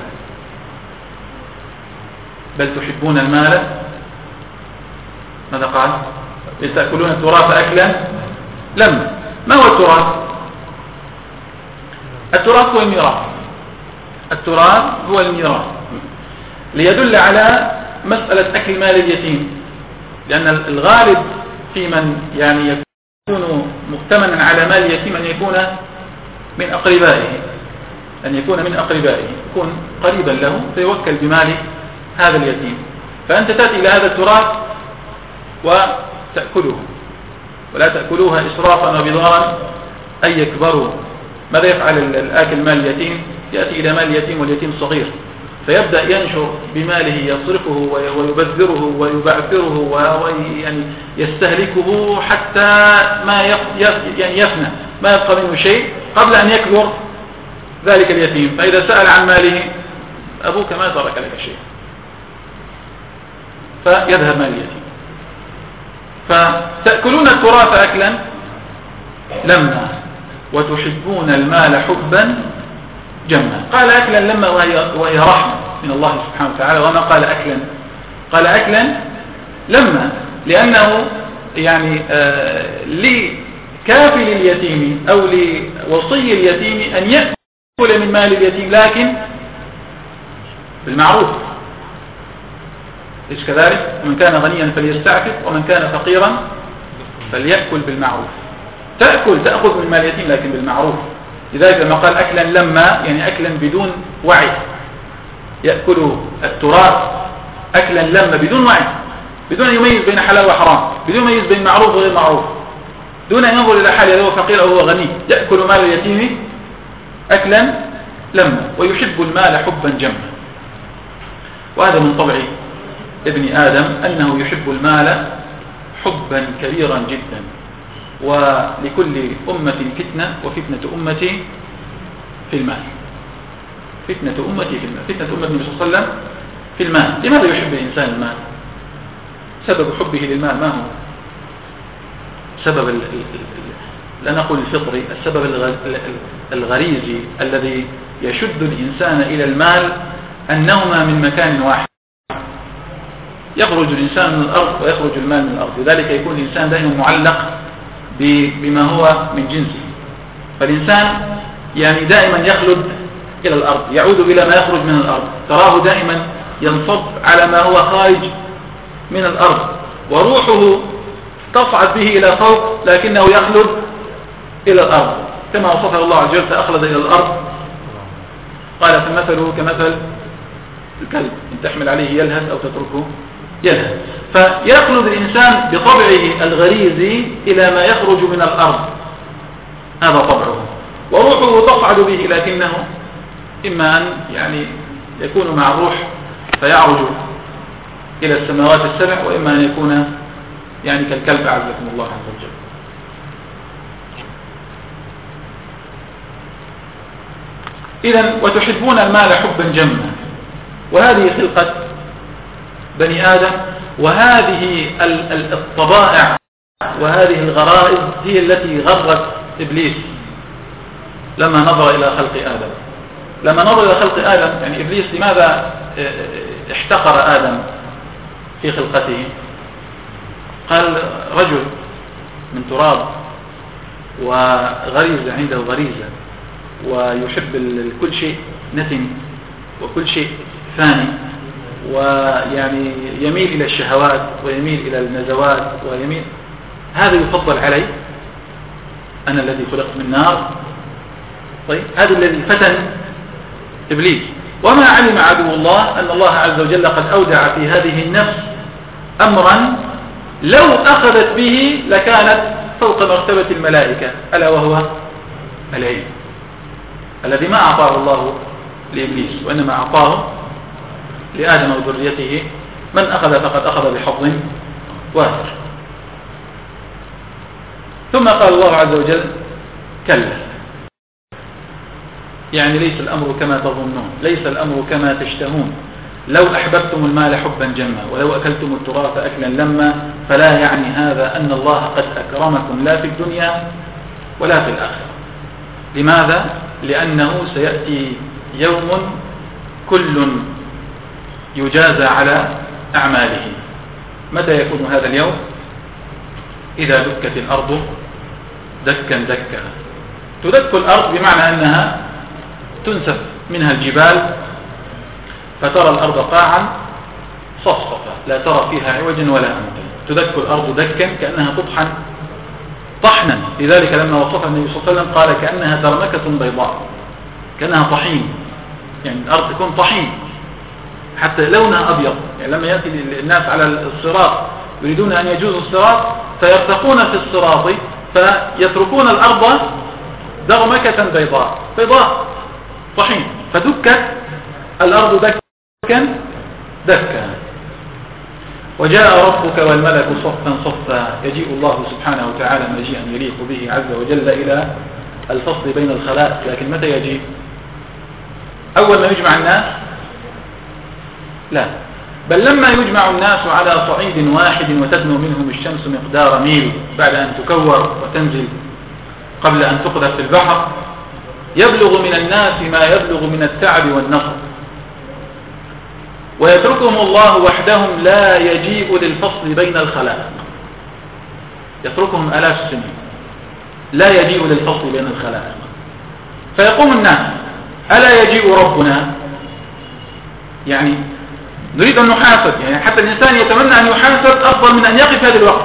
Speaker 1: بل تحبون المال. ماذا قال؟ تأكلون التراث أكلا لما. ما هو التراث؟ التراث هو الميراث. التراث هو الميراث ليدل على مسألة أكل مال اليتيم، لأن الغالب في من يعني يكون مؤتمنا على مال اليتيم أن يكون من أقربائه، يكون قريبا له فيوكل بمال هذا اليتيم. فأنت تأتي إلى هذا التراث وتأكله، ولا تأكلوها إسرافا وبضارا أن يكبروا. ماذا يفعل الآكل مال اليتيم؟ يأتي إلى مال اليتيم واليتيم صغير فيبدأ ينشر بماله، يصرفه ويبذره ويبعثره ويعني يستهلكه حتى ما يعني يفنى، ما يبقى منه شيء قبل أن يكبر ذلك اليتيم. فإذا سأل عن ماله أبوك ما ترك لك شيء، فيذهب مال اليتيم. فتأكلون التراث أكلا لما وتحبون المال حبا جما. قال أكلا لما وهي رحمة من الله سبحانه وتعالى، وما قال أكلا، قال أكلا لما لأنه يعني لكافل اليتيم أو لوصي اليتيم أن يأكل من مال اليتيم لكن بالمعروف. إيش كذلك؟ ومن كان غنيا فليستعفف ومن كان فقيرا فليأكل بالمعروف. تأخذ من مال اليتيم لكن بالمعروف. لذلك لما قال أكلا لما يعني أكلا بدون وعي، يأكل التراث أكلا لما بدون وعي، بدون أن يميز بين حلال وحرام، بدون أن يميز بين معروف وغير معروف، دون أن ينظر إلى حال هو فقير أو هو غني. يأكل مال اليتيم أكلا لما ويحب المال حبا جما. وهذا من طبع ابن آدم أنه يحب المال حبا كبيرا جدا. ولكل أمة فتنة، وفتنة أمتي في المال. فتنة أمتي في المال، فتنة أمة النبي صلى الله عليه وسلم في المال. لماذا يحب الإنسان المال؟ سبب حبه للمال ما هو؟ سبب لا نقول الفطري، السبب الغريزي الذي يشد الإنسان إلى المال أنهما من مكان واحد. يخرج الإنسان من الأرض ويخرج المال من الأرض، لذلك يكون الإنسان دائما معلق بما هو من جنسه. فالإنسان يعني دائما يخلد إلى الأرض، يعود إلى ما يخرج من الأرض. تراه دائما ينصب على ما هو خارج من الأرض، وروحه تصعد به إلى فوق لكنه يخلد إلى الأرض كما وصفه الله عز وجل: فأخلد إلى الأرض قال فمثله كمثل الكلب إن تحمل عليه يلهث أو تتركه يلهث. فيخلد الإنسان بطبعه الغريزي إلى ما يخرج من الأرض، هذا طبعه، وروحه تصعد به، لكنه إما أن يعني يكون مع الروح فيعرج إلى السماوات السبع، وإما أن يكون يعني كالكلب أعزكم الله عز وجل. إذن وتحبون المال حبا جما، وهذه خلقة بني آدم، وهذه الطبائع وهذه الغرائز هي التي غرت إبليس لما نظر إلى خلق آدم. لما نظر إلى خلق آدم يعني إبليس لماذا احتقر آدم في خلقته؟ قال رجل من تراب وغريزة عنده غريزة، ويحب كل شيء نتن وكل شيء فاني، ويعني يميل إلى الشهوات ويميل إلى النزوات ويميل. هذا يفضل علي أنا الذي خلقت من نار؟ طيب هذا الذي فتن إبليس. وما علم عدو الله أن الله عز وجل قد أودع في هذه النفس أمرا لو أخذت به لكانت فوق مرتبة الملائكة، ألا وهو العلم الذي ما أعطاه الله لإبليس وإنما أعطاه لآدم وذريته من أخذ فقد أخذ بحظ وافر. ثم قال الله عز وجل كلا، يعني ليس الأمر كما تظنون، ليس الأمر كما تشتهون، لو أحببتم المال حبا جما ولو أكلتم التراث أكلا لما، فلا يعني هذا أن الله قد أكرمكم لا في الدنيا ولا في الآخرة. لماذا؟ لأنه سيأتي يوم كل يجازى على أعماله. متى يكون هذا اليوم؟ إذا دكت الأرض دكا دكا. تدك الأرض بمعنى أنها تنسف منها الجبال فترى الأرض قاعا صفصفا لا ترى فيها عوجا ولا أمتا. تدك الأرض دكا كأنها تطحن طحنا. لذلك لما وصفها النبي صلى الله عليه وسلم قال كأنها ترمكة بيضاء، كأنها طحين، يعني الأرض تكون طحين حتى لونها أبيض. يعني لما يأتي الناس على الصراط يريدون أن يجوزوا الصراط فيرتقون في الصراط فيتركون الأرض درمكة بيضاء طحين، فدكت الأرض دكا دكا. وجاء ربك والملك صفا صفا، يجيء الله سبحانه وتعالى مجيئا يليق به عز وجل إلى الفصل بين الخلائق. لكن متى يجيء؟ أول ما يجمع الناس؟ لا، بل لما يجمع الناس على صعيد واحد وتدنو منهم الشمس مقدار ميل بعد أن تكور وتنزل قبل أن تقذف في البحر، يبلغ من الناس ما يبلغ من التعب والنصب، ويتركهم الله وحدهم لا يجيء للفصل بين الخلائق. يتركهم آلاف السنين لا يجيء للفصل بين الخلائق. فيقوم الناس ألا يجيء ربنا؟ يعني نريد أن نحاسب، يعني حتى الإنسان يتمنى أن يحاسب أفضل من أن يقف هذا الوقت.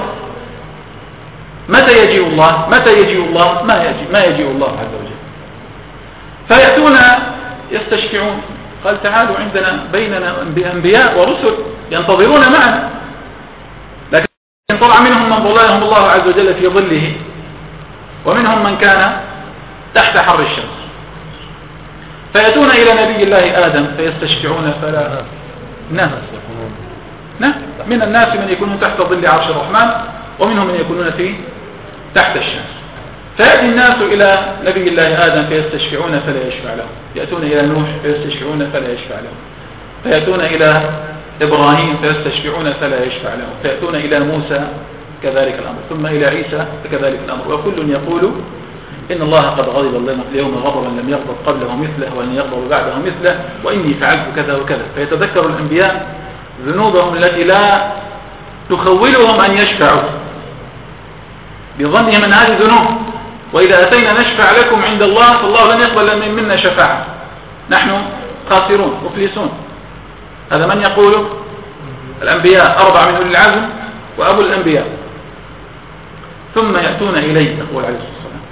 Speaker 1: متى يجيء الله؟ متى يجيء الله؟ ما يجيء الله عز وجل. فيأتون يستشفعون، قال تعالوا عندنا بيننا أنبياء ورسل ينتظرون معنا، لكن طلع منهم من ظلهم الله عز وجل في ظله، ومنهم من كان تحت حر الشمس. فيأتون إلى نبي الله آدم فيستشفعون فلا نعم من الناس من يكونون تحت ظل عرش الرحمن ومنهم من يكونون تحت الشمس. فيأتي الناس إلى نبي الله آدم فيستشفعون فلا يشفع لهم، يأتون إلى نوح فيستشفعون فلا يشفع لهم، فيأتون إلى إبراهيم فيستشفعون فلا يشفع لهم، فيأتون إلى موسى كذلك الأمر، ثم إلى عيسى كذلك الأمر، وكل يقول إن الله قد غضب اليوم غضبا لم يغضب قبله مثله ولن يغضب بعده مثله وإني فعلت كذا وكذا. فيتذكر الأنبياء ذنوبهم التي لا تخولهم أن يشفعوا بظنهم أن هذه ذنوب، وإذا أتينا نشفع لكم عند الله فالله لن يقبل منا شفاعة، نحن خاسرون مفلسون. هذا من يقول؟ الأنبياء 4 من أولي العزم وأبو الأنبياء. ثم يأتون إليه يقول عليه الصلاة والسلام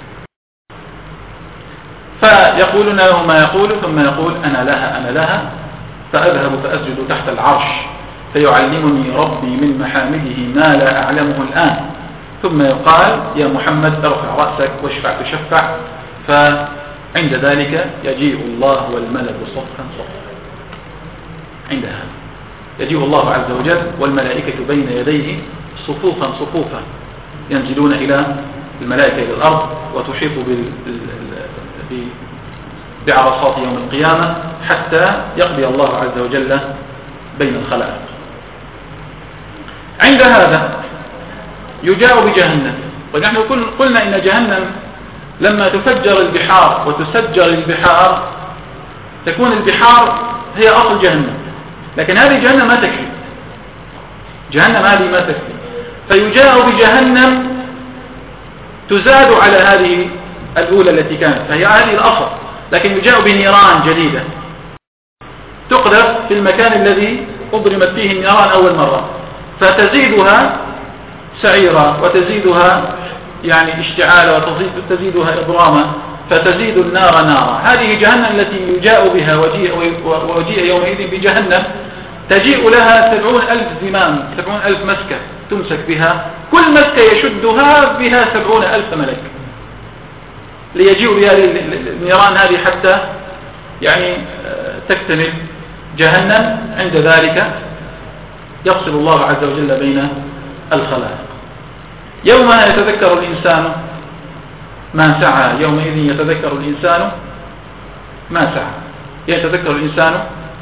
Speaker 1: فيقولون له ما يقول، ثم يقول أنا لها فأذهب فأسجد تحت العرش فيعلمني ربي من محامده ما لا أعلمه الآن، ثم يقال يا محمد ارفع رأسك واشفع تشفع. فعند ذلك يجيء الله والملك صفا صفا. عند هذا يجيء الله عز وجل والملائكة بين يديه صفوفا صفوفا، ينزلون إلى الملائكة إلى الأرض وتحيط بعرصات يوم القيامة حتى يقضي الله عز وجل بين الخلائق. عند هذا يجاء بجهنم، ونحن قلنا إن جهنم لما تفجر البحار وتسجر البحار تكون البحار هي أصل جهنم، لكن هذه جهنم ما تكفي، جهنم هذه ما تكفي، فيجاء بجهنم تزاد على هذه الأولى التي كانت، فهي هذه الأصل، لكن يجاء بنيران جديدة تقذف في المكان الذي أضرمت فيه النيران أول مرة، فتزيدها سعيرا وتزيدها يعني اشتعالا وتزيدها إضراما، فتزيد النار نارا. هذه جهنم التي يجاء بها وجيء يومئذ بجهنم تجيء لها 70,000 زمام، 70,000 مسكة تمسك بها، كل مسكة يشدها بها 70,000 ملك ليجيء بها النيران هذه حتى يعني تكتمل جهنم، عند ذلك يفصل الله عز وجل بين الخلائق. يومها يتذكر الإنسان ما سعى، يومئذ يتذكر الإنسان ما سعى، يتذكر الإنسان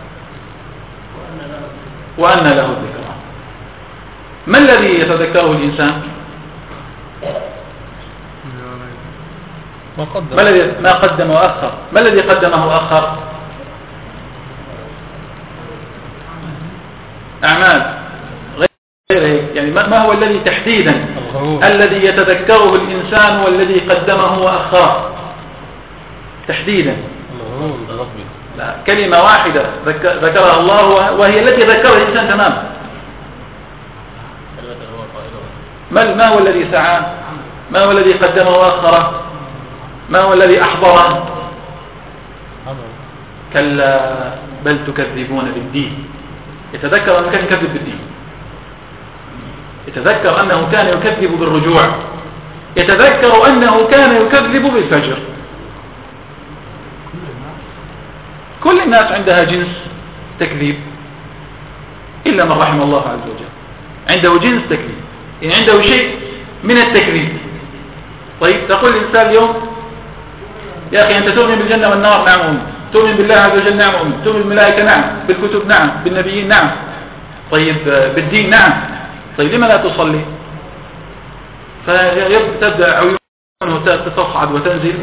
Speaker 1: وأن له الذكرى. ما الذي يتذكره الإنسان؟ ما قدم وأخر. ما الذي قدمه وأخر؟ أعمال غير هيك، يعني ما هو الذي تحديدا الذي يتذكره الإنسان والذي قدمه وأخره تحديدا؟ لا، كلمة واحدة ذكرها الله وهي التي ذكرها الإنسان تماما. ما هو الذي سعى؟ ما هو الذي قدمه وأخره؟ ما هو الذي أحضره؟ كلا بل تكذبون بالدين. يتذكر أنه كان يكذب بالدين، يتذكر أنه كان يكذب بالرجوع، يتذكر أنه كان يكذب بالفجر. كل الناس عندها جنس تكذيب إلا من رحم الله عز وجل، عنده جنس تكذيب، يعني عنده شيء من التكذيب. طيب تقول الإنسان اليوم يا أخي أنت تؤمن بالجنة والنار؟ نعم أؤمن. تؤمن بالله عز وجل؟ نعم أؤمن. تؤمن بالملائكة؟ نعم. بالكتب؟ نعم. بالنبيين؟ نعم. طيب بالدين؟ نعم. طيب لما لا تصلي؟ فتبدأ عيونه تصعد وتنزل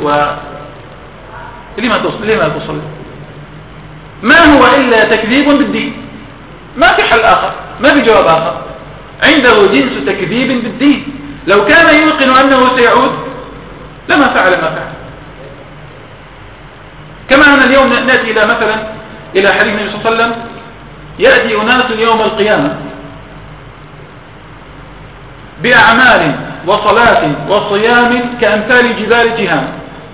Speaker 1: لما تصلي؟ ما هو إلا تكذيب بالدين، ما في حل آخر، ما في جواب آخر. عنده جنس تكذيب بالدين. لو كان يوقن أنه سيعود لما فعل ما فعل. كما أن اليوم نأتي إلى مثلا إلى حديث النبي صلى الله عليه وسلم: يأتي أناس يوم القيامة بأعمال وصلاة وصيام كأمثال جبال جهام.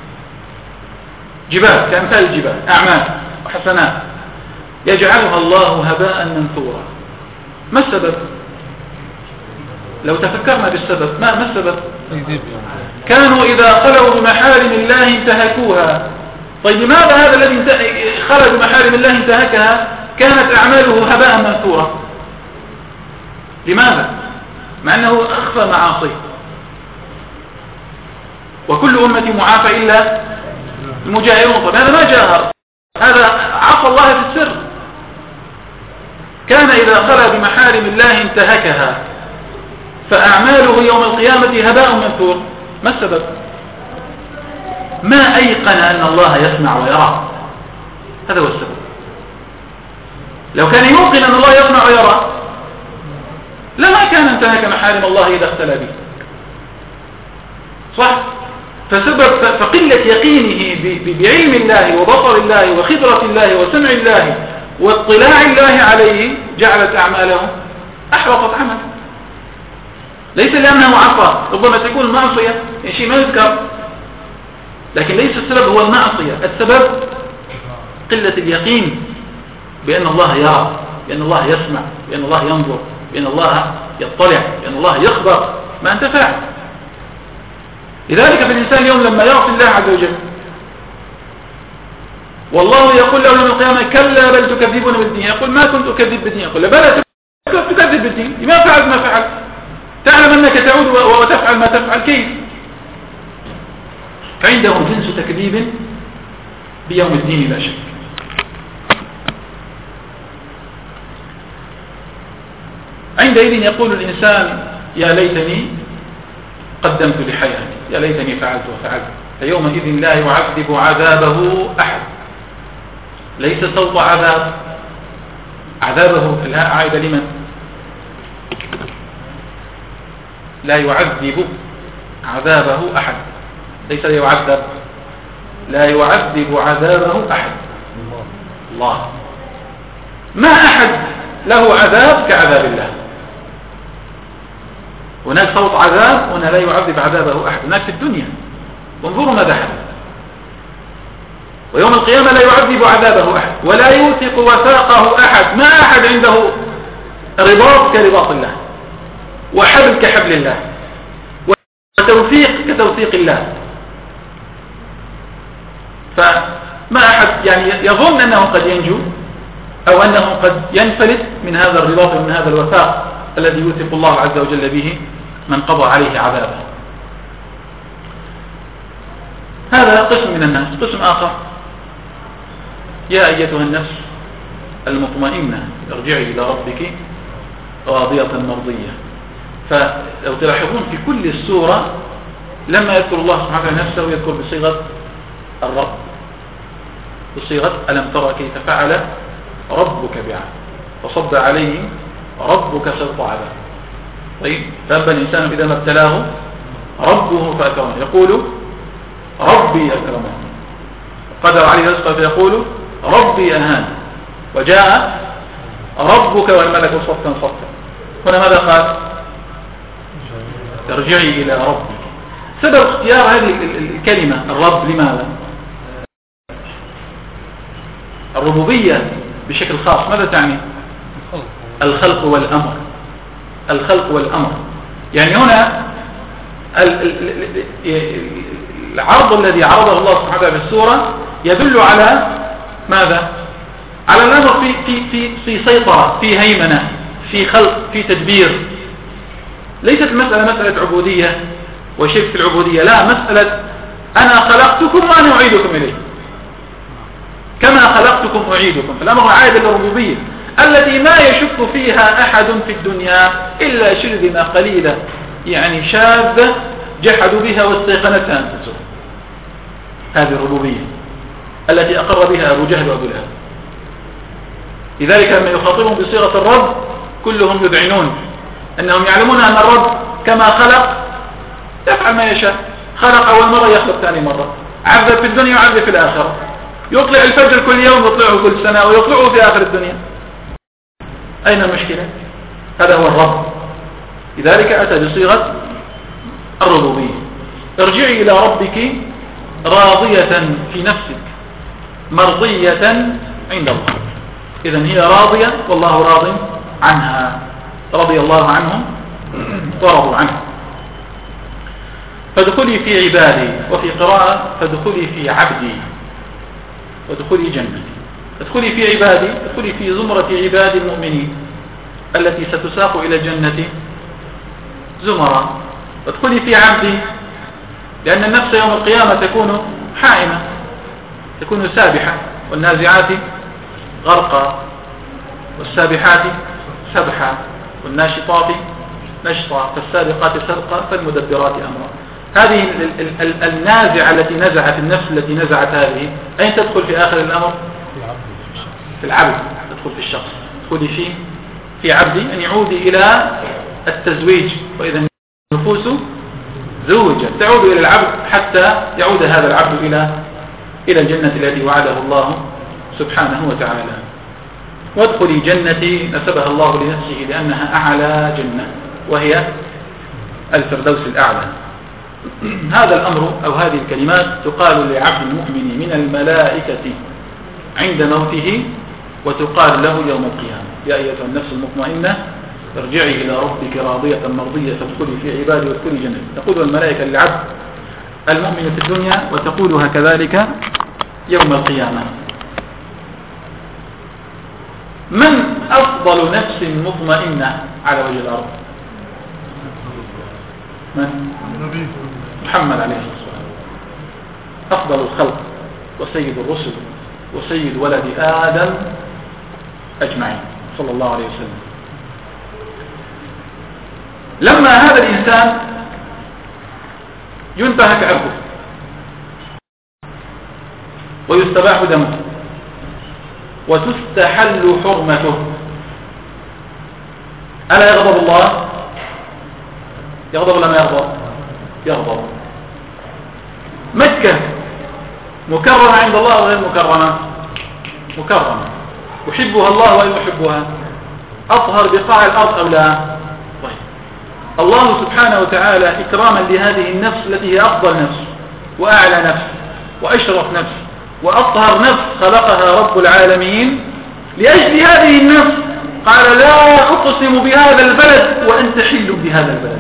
Speaker 1: جبال كأمثال الجبال، أعمال وحسنات يجعلها الله هباء منثورا. ما السبب؟ لو تفكرنا بالسبب، ما السبب؟ كانوا إذا خلوا بمحارم الله انتهكوها. طيب لماذا هذا الذي خلى بمحارم الله انتهكها كانت أعماله هباء منثورا؟ لماذا؟ مع أنه أخفى معاصيه، وكل أمتي معافى إلا المجاهرون. طيب هذا ما جاهر، هذا عصى الله في السر. كان إذا خلى بمحارم الله انتهكها فأعماله يوم القيامة هباء منثور. ما السبب؟ ما أيقن أن الله يسمع ويرى، هذا هو السبب. لو كان يوقن أن الله يسمع ويرى لما كان انتهك محارم الله إذا اختلى به، صح؟ فقلة يقينه بعلم الله وبصر الله وخبرة الله وسمع الله واطلاع الله عليه جعلت أعماله أحبطت عمله. ليس لأنه عصى، ربما تكون المعصية شيء ما يذكر، لكن ليس السبب هو المعصية، السبب قلة اليقين بأن الله يرى، بأن الله يسمع، بأن الله ينظر، بأن الله يطلع، بأن الله يخبر ما أنت فاعل. لذلك في الإنسان اليوم لما يعصي الله عز وجل والله يقول له يوم القيامة: كلا بل تكذبون بالدين. يقول: ما كنت أكذب بالدين. يقول: بلى تكذب بالدين، لما فعلت ما فعلت؟ تعلم أنك تعود وتفعل ما تفعل، كيف؟ فعندهم جنس تكذيب بيوم الدين لا شك. عندئذ يقول الإنسان: يا ليتني قدمت لحياتي، يا ليتني فعلت وفعلت. فيومئذ لا يعذب عذابه أحد. ليس صوت عذابه الهاء عائدة لمن؟ لا يعذب عذابه أحد، ليس لا يعذب، لا يعذب عذابه أحد. الله، ما أحد له عذاب كعذاب الله. هناك صوت عذاب، هنا لا يعذب عذابه أحد. هناك في الدنيا، وانظروا ماذا حدث. ويوم القيامة لا يعذب عذابه أحد ولا يوثق وثاقه أحد. ما أحد عنده رباط كرباط الله، وحبل كحبل الله، وتوثيق كتوثيق الله. فما أحد يعني يظن أنه قد ينجو أو أنه قد ينفلت من هذا الرباط ومن هذا الوثاق الذي يوثق الله عز وجل به من قضى عليه عذابه. هذا قسم من الناس. قسم آخر: يا أيتها النفس المطمئنة ارجعي إلى ربك راضية مرضية. فلو تلاحظون في كل السورة لما يذكر الله سبحانه وتعالى نفسه يذكر بصيغة الرب، بصيغة ألم ترى كيف فعل ربك بعاد فصب عليهم ربك سوط عذاب. طيب، فأما الإنسان إذا ما ابتلاه ربه فأكرمه يقول ربي أكرمه، قدر عليه رزقه فيقول ربي أهان، وجاء ربك والملك صفا صفا. هنا ماذا قال؟ ارجعي إلى ربك. سبب اختيار هذه الكلمة الرب لماذا؟ الربوبية بشكل خاص ماذا تعني؟ الخلق والأمر. الخلق والأمر، يعني هنا العرض الذي عرضه الله سبحانه وتعالى في السورة يدل على ماذا؟ على الأمر في سيطرة، في هيمنة، في خلق، في تدبير. ليست المسألة مسألة عبودية وشرك في العبودية، لا، مسألة أنا خلقتكم وأنا أعيدكم إليه، كما خلقتكم أعيدكم. فالأمر عائد للربوبية التي ما يشك فيها أحد في الدنيا إلا شرذمة قليلة، يعني شاذة جحدوا بها واستيقنتها أنفسهم. هذه الربوبية التي أقر بها أبو جهل وأبو لهب. لذلك لما يخاطبهم بصيغة الرب كلهم يذعنون أنهم يعلمون أن الرب كما خلق يفعل ما يشاء. خلق أول مرة يخلق ثاني مرة، عذب في الدنيا وعذب في الآخرة، يطلع الفجر كل يوم يطلعه كل سنة ويطلعه في آخر الدنيا. أين المشكلة؟ هذا هو الرب. لذلك أتى بصيغة الربوبية. ارجعي إلى ربك راضية في نفسك مرضية عند الله. إذن هي راضية والله راض عنها، رضي الله عنهم ورضوا عنه. فادخلي في عبادي، وفي قراءة فادخلي في عبدي وادخلي جنتي. ادخلي في عبادي، ادخلي في زمرة عبادي المؤمنين التي ستساق إلى الجنة زمرة. وادخلي في عبدي لأن النفس يوم القيامة تكون حائمة، تكون سابحة، والنازعات غرقا، والسابحات سبحا، والناشطات نشطا، فالسابقات سبقا، فالمدبرات أمرا. هذه النازعة التي نزعت النفس التي نزعت هذه أين تدخل في آخر الأمر؟ في العبد، تدخل في الشخص. تدخلي في عبدي أن يعودي إلى التزويج، وإذا النفوس زوجت تعود إلى العبد حتى يعود هذا العبد إلى الجنة التي وعده الله سبحانه وتعالى. وادخلي جنتي نسبها الله لنفسه لأنها أعلى جنة وهي الفردوس الأعلى. هذا الأمر أو هذه الكلمات تقال لعبد المؤمن من الملائكة عند موته، وتقال له يوم القيامة: يا أيتها النفس المطمئنة ارجعي إلى ربك راضية مرضية فادخلي في عبادي وادخلي جنتي. تقول الملائكة للعبد المؤمن في الدنيا، وتقولها كذلك يوم القيامة. من أفضل نفس مطمئنة على وجه الأرض؟ من؟ محمد عليه الصلاة والسلام، أفضل الخلق وسيد الرسل وسيد ولد آدم أجمعين صلى الله عليه وسلم. لما هذا الإنسان ينتهك عرضه ويستباح دمه وتستحل حرمته، ألا يغضب الله؟ يغضب ولا ما يغضب؟ يغضب. مكة مكرمة عند الله وغير مكرمة؟ مكرمة. يحبها الله ولا يحبها؟ أطهر بقاع الأرض أو لا؟ طيب، الله سبحانه وتعالى إكراما لهذه النفس التي هي أفضل نفس وأعلى نفس وأشرف نفس وأطهر نفس خلقها رب العالمين، لأجل هذه النفس قال: لا أقسم بهذا البلد وأنت حل بهذا البلد.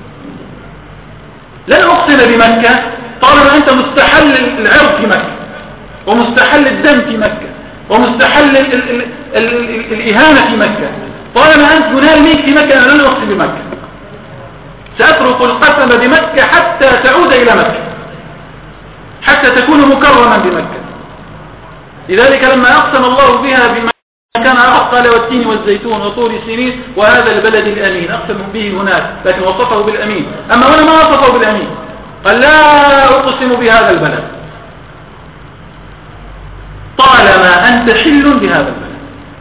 Speaker 1: لن أقسم بمكة طالما أنت مستحل العرض في مكة، ومستحل الدم في مكة، ومستحل الإهانة في مكة. طالما أنت ينال منك في مكة أنا لن أقسم بمكة، سأترك القسم بمكة حتى تعود إلى مكة، حتى تكون مكرما بمكة. لذلك لما أقسم الله بها بما كان عرق قال والتين والزيتون وطور سنين وهذا البلد الأمين، أقسم به هناك لكن وصفه بالأمين. أما هنا ما وصفه بالأمين، قال لا أقسم بهذا البلد طالما أنت حل بهذا البلد،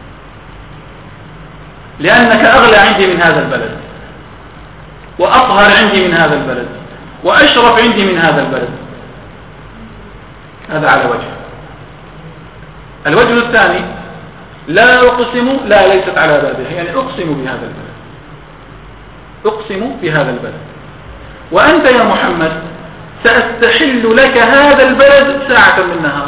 Speaker 1: لأنك أغلى عندي من هذا البلد، وأطهر عندي من هذا البلد، وأشرف عندي من هذا البلد. هذا على وجه. الوجه الثاني لا أقسم، لا ليست على بابه، يعني أقسم بهذا البلد، أقسم بهذا البلد، وأنت يا محمد سأستحل لك هذا البلد ساعة من نهار.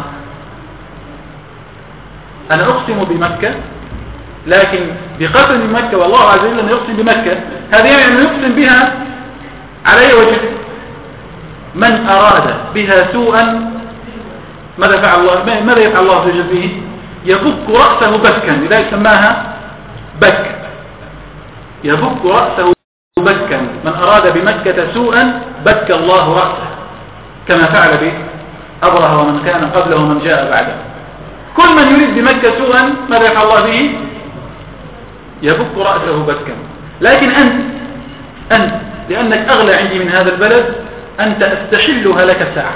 Speaker 1: أنا أقسم بمكة، لكن بقسم بمكة والله عز وجل يقسم بمكة، هذا يعني أن يقسم بها على أي وجه؟ من أراد بها سوءا ماذا فعل الله؟ ماذا يفعل الله في جزئه؟ يفك رأسه بكا، لذلك سماها بك، يفك رأسه بكا. من أراد بمكة سوءا بك الله رأسه، كما فعل به أبرهة ومن كان قبله ومن جاء بعده. كل من يريد بمكة سوءا ماذا يفعل الله به؟ يفك رأسه بكا. لكن أنت لأنك أغلى عندي من هذا البلد أنت أستحلها لك ساعة.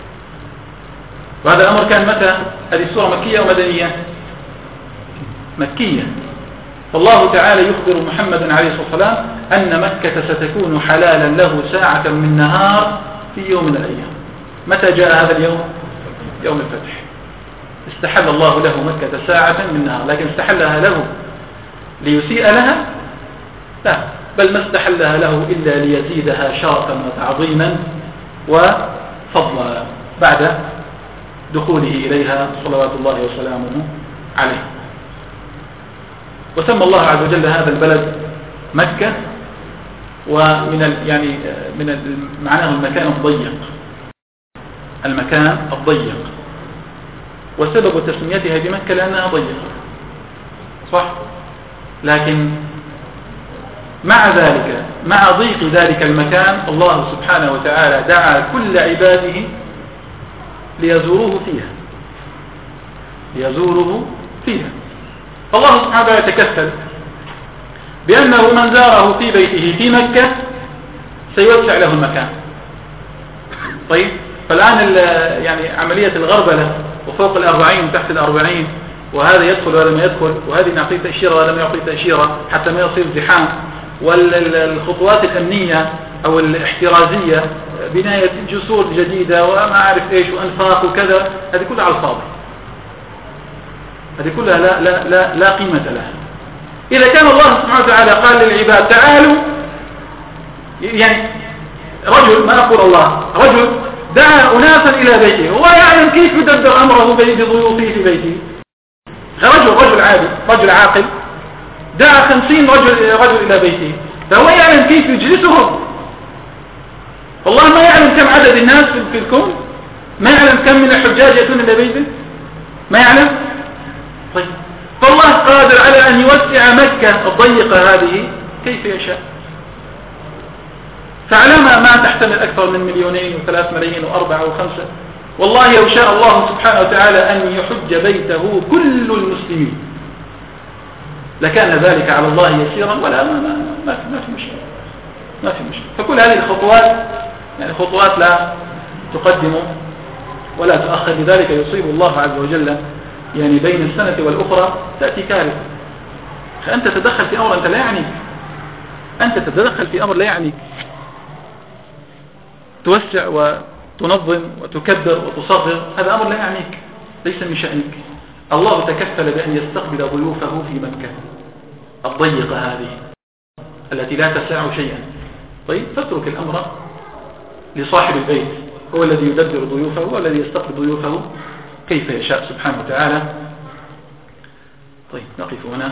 Speaker 1: وهذا الأمر كان متى؟ هذه السورة مكية أو مدنية؟ مكية. فالله تعالى يخبر محمدا عليه الصلاة والسلام أن مكة ستكون حلالا له ساعة من نهار في يوم من الأيام. متى جاء هذا اليوم؟ يوم الفتح. استحل الله له مكة ساعة من نهار، لكن استحلها له ليسيء لها؟ لا، بل ما استحلها له إلا ليزيدها شرفا وتعظيما وفضلا بعد دخوله إليها صلوات الله وسلامه عليه. وسمى الله عز وجل هذا البلد مكة، ومن يعني معناه المكان الضيق، المكان الضيق، وسبب تسميتها بمكة لأنها ضيقة، صح؟ لكن مع ذلك، مع ضيق ذلك المكان، الله سبحانه وتعالى دعا كل عباده ليزوروه فيها، ليزوروه فيها. فالله سبحانه وتعالى يتكفل بأنه من زاره في بيته في مكة سيوسع له المكان. طيب، فالآن يعني عملية الغربلة وفوق 40 وتحت 40، وهذا يدخل وهذا ما يدخل، وهذه نعطيه تأشيرة وهذا ما يعطيه تأشيرة حتى ما يصير زحام، والخطوات الأمنية أو الاحترازية، بناية جسور جديدة وما أعرف إيش وأنفاق وكذا، هذه كلها على الفاضي، هذه كلها لا قيمة لها. إذا كان الله سبحانه وتعالى قال للعباد تعالوا، يعني رجل، ما أقول الله، رجل دعا أناسا إلى بيته، هو يعلم كيف يدبر أمره بضيوفه في بيته. رجل عادي، رجل عاقل دعا 50 رجل إلى بيته، فهو يعلم كيف يجلسهم. الله ما يعلم كم عدد الناس في الكون، ما يعلم كم من الحجاج يأتون إلى بيته، ما يعلم. طيب، فالله قادر على أن يوسع مكة الضيقة هذه كيف يشاء. فعلما ما تحتمل أكثر من 2 و3 ملايين و4 و5، والله لو شاء الله سبحانه وتعالى أن يحج بيته كل المسلمين لكان ذلك على الله يسيرا، ولا ما في مشكلة، ما في مشكلة. فكل هذه الخطوات يعني خطوات لا تقدم ولا تؤخر، لذلك يصيب الله عز وجل يعني بين السنة والأخرى تأتي كارثة. فأنت تتدخل في أمر أنت لا يعنيك، أنت تتدخل في أمر لا يعنيك، توسع وتنظم وتكبر وتصغر، هذا أمر لا يعنيك، ليس من شأنك. الله تكفل بأن يستقبل ضيوفه في مكة الضيقة هذه التي لا تسع شيئا. طيب، فاترك الأمر لصاحب البيت، هو الذي يدبر ضيوفه، هو الذي يستقبل ضيوفه كيف يشاء سبحانه وتعالى. طيب، نقف هنا.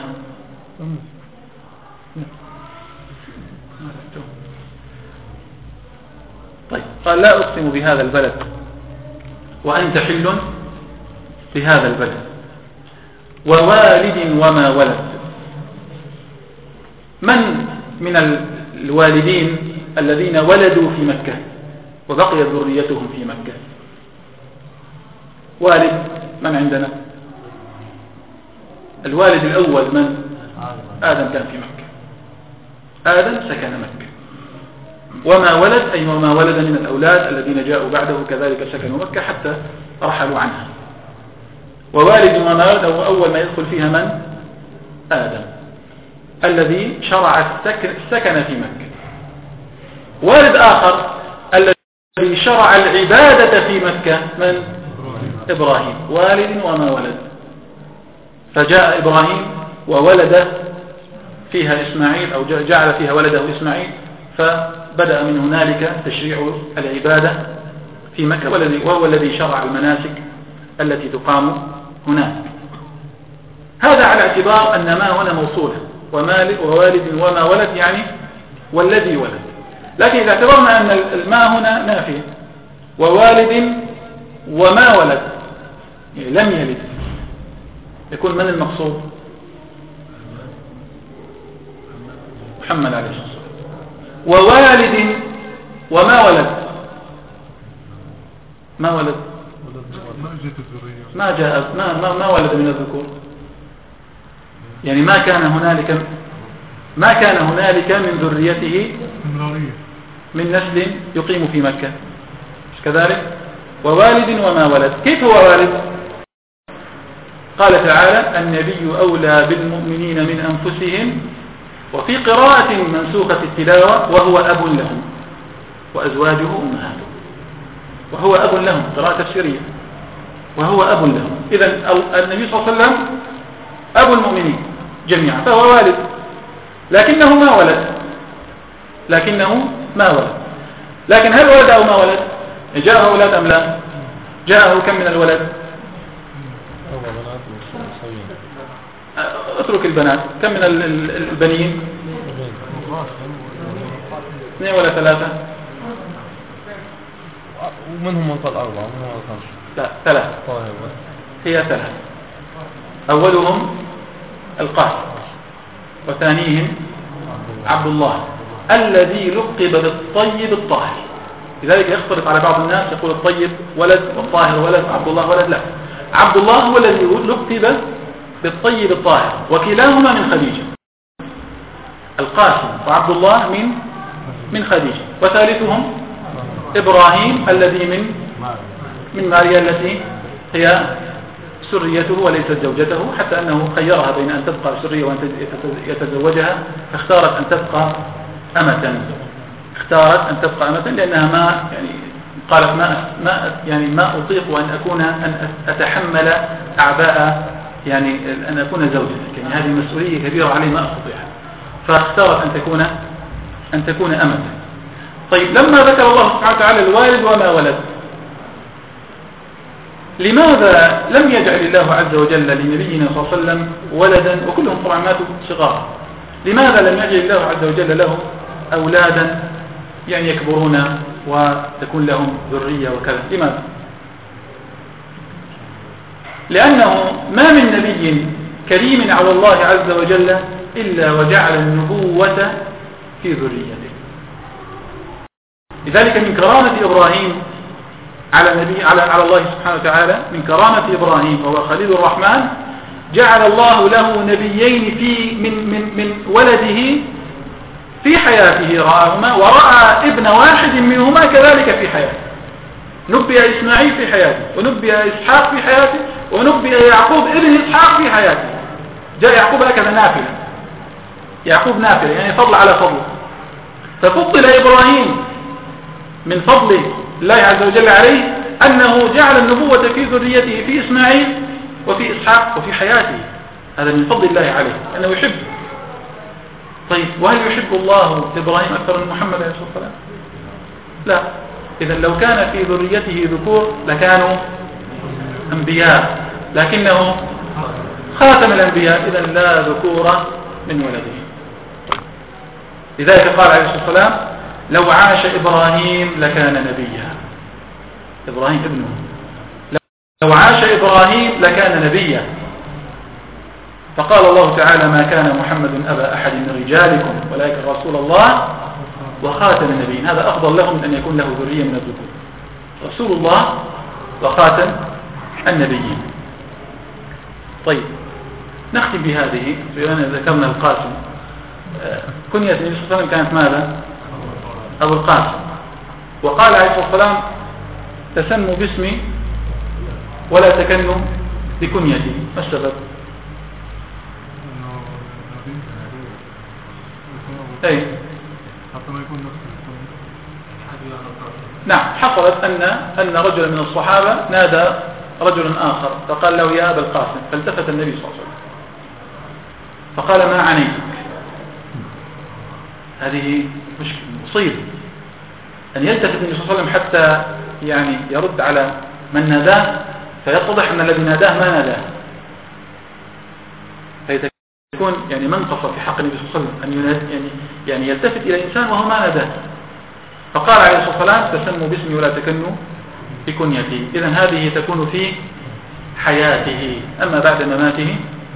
Speaker 1: طيب، قال لا أقسم بهذا البلد وأنت حل بهذا البلد. ووالد وما ولد. من الوالدين الذين ولدوا في مكة وبقيت ذريتهم في مكة؟ والد من عندنا؟ الوالد الأول من؟ آدم كان في مكة، آدم سكن مكة. وما ولد أي وما ولد من الأولاد الذين جاءوا بعده كذلك سكنوا مكة حتى رحلوا عنها. ووالد وما ولد أول ما يدخل فيها من؟ آدم الذي شرع السكن في مكة. والد آخر الذي شرع العبادة في مكة من؟ إبراهيم. والد وما ولد، فجاء إبراهيم وولد فيها إسماعيل أو جعل فيها ولده إسماعيل، فبدأ من هنالك تشريع العبادة في مكة، وهو الذي شرع المناسك التي تقام هناك. هذا على اعتبار أن ما هنا موصولة، ووالد وما ولد يعني والذي ولد. لكن إذا اعتبرنا أن الماء هنا نافية ووالد وما ولد يعني لم يلد، يكون من المقصود؟ محمد عليه الصلاة والسلام. ووالد وما ولد، ما ولد، ما جاء، ما ولد من الذكور، يعني ما كان هنالك من ذريته من نسل يقيم في مكة، مش كذلك؟ ووالد وما ولد. كيف هو والد؟ قال تعالى: النبي أولى بالمؤمنين من أنفسهم، وفي قراءة منسوخة التلاوة: وهو أب لهم وأزواجه أمهاتهم. وهو أب لهم، قراءة تفسيرية، وهو أب لهم. إذن النبي صلى الله عليه وسلم أبو المؤمنين جميعا، فهو والد، لكنه ما ولد. لكن هل ولد أو ما ولد؟ جاءه أولاد أم لا؟ جاءه كم من الولد؟ اترك البنات، كم من البنين؟ 2 ولا 3؟
Speaker 2: ومنهم من قال 4 ومنهم من قال 5.
Speaker 1: لا 3. هي 3. أولهم القاسم، وثانيهم عبد الله الذي لقب بالطيب الطاهر. لذلك يختلط على بعض الناس يقول الطيب ولد والطاهر ولد، عبد الله ولد. لا، عبد الله هو الذي لقب بالطيب الطاهر، وكلاهما من خديجة. القاسم وعبد الله من خديجة. وثالثهم إبراهيم الذي من ماريا التي هي سريته وليست زوجته، حتى أنه خيرها بين أن تبقى سرية وأن يتزوجها، فاختارت أن تبقى أمة، لأنها ما يعني قالت ما أطيق أن أتحمل أعباء يعني أن أكون زوجتك، يعني هذه مسؤولية كبيرة علي ما أستطيعها، فاختارت أن تكون أمة. طيب، لما ذكر الله سبحانه وتعالى الوالد وما ولد، لماذا لم يجعل الله عز وجل لنبينا صلى الله عليه وسلم ولدا؟ وكلهم طبعا ماتوا صغار. لماذا لم يجعل الله عز وجل له أولادا يعني يكبرون وتكون لهم ذرية وكذا؟ لماذا؟ لأنه ما من نبي كريم على الله عز وجل إلا وجعل النبوة في ذريته. لذلك من كرامة إبراهيم على الله سبحانه وتعالى، من كرامة إبراهيم وهو خليل الرحمن، جعل الله له نبيين من ولده في حياته رآهما، ورأى ابن واحد منهما كذلك في حياته. نبئ إسماعيل في حياته، ونبئ إسحاق في حياته، ونبئ يعقوب ابن إسحاق في حياته. جاء يعقوب هكذا نافلة، يعقوب نافلة يعني فضل على فضل. ففضل إبراهيم من فضل الله عز وجل عليه أنه جعل النبوة في ذريته في إسماعيل وفي إسحاق وفي حياته. هذا من فضل الله عليه أنه يحب. طيب، وهل يحب الله إبراهيم أكثر من محمد عليه الصلاة والسلام؟ لا. إذا لو كان في ذريته ذكور لكانوا أنبياء، لكنه خاتم الأنبياء، إذا لا ذكور من ولده. لذلك قال عليه الصلاة والسلام: لو عاش إبراهيم لكان نبيا. إبراهيم ابنه، لو عاش إبراهيم لكان نبيا. فقال الله تعالى ما كان محمد أبا أحد من رجالكم ولكن رسول الله وخاتم النبيين. هذا أفضل لهم من أن يكون له ذرية من الذكور. رسول الله وخاتم النبيين. طيب نختم بهذه. لأننا ذكرنا القاسم. كنية النبي صلى الله عليه وسلم كانت ماذا؟ أبو القاسم. وقال عليه الصلاة والسلام تسموا باسمي ولا تكنوا بكنيتي. ما السبب؟ أي
Speaker 3: حتى ما يكون نفس
Speaker 1: نعم. حصلت أن رجلا من الصحابة نادى رجلا آخر فقال له يا أبا القاسم، فالتفت النبي صلى الله عليه وسلم فقال ما عنيتك. هذه مصيبة أن يلتفت النبي صلى الله عليه وسلم حتى يعني يرد على من ناداه، فيتضح أن الذي ناداه ما ناداه، فيكون يعني منقصة في حق النبي صلى الله عليه وسلم أن يعني يلتفت إلى إنسان وهو ما ناداه. فقال عليه الصلاة والسلام تسموا باسمي ولا تكنوا بكنيتي. إذن هذه تكون في حياته، أما بعد مماته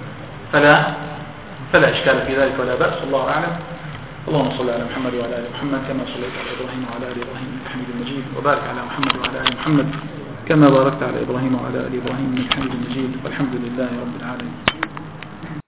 Speaker 1: فلا إشكال في ذلك ولا بأس. الله أعلم. اللهم صل على محمد وعلى آل محمد كما صليت على إبراهيم وعلى آل إبراهيم إنك حميد مجيد، وبارك على محمد وعلى آل محمد كما باركت على إبراهيم وعلى آل إبراهيم إنك حميد مجيد، والحمد لله رب العالمين.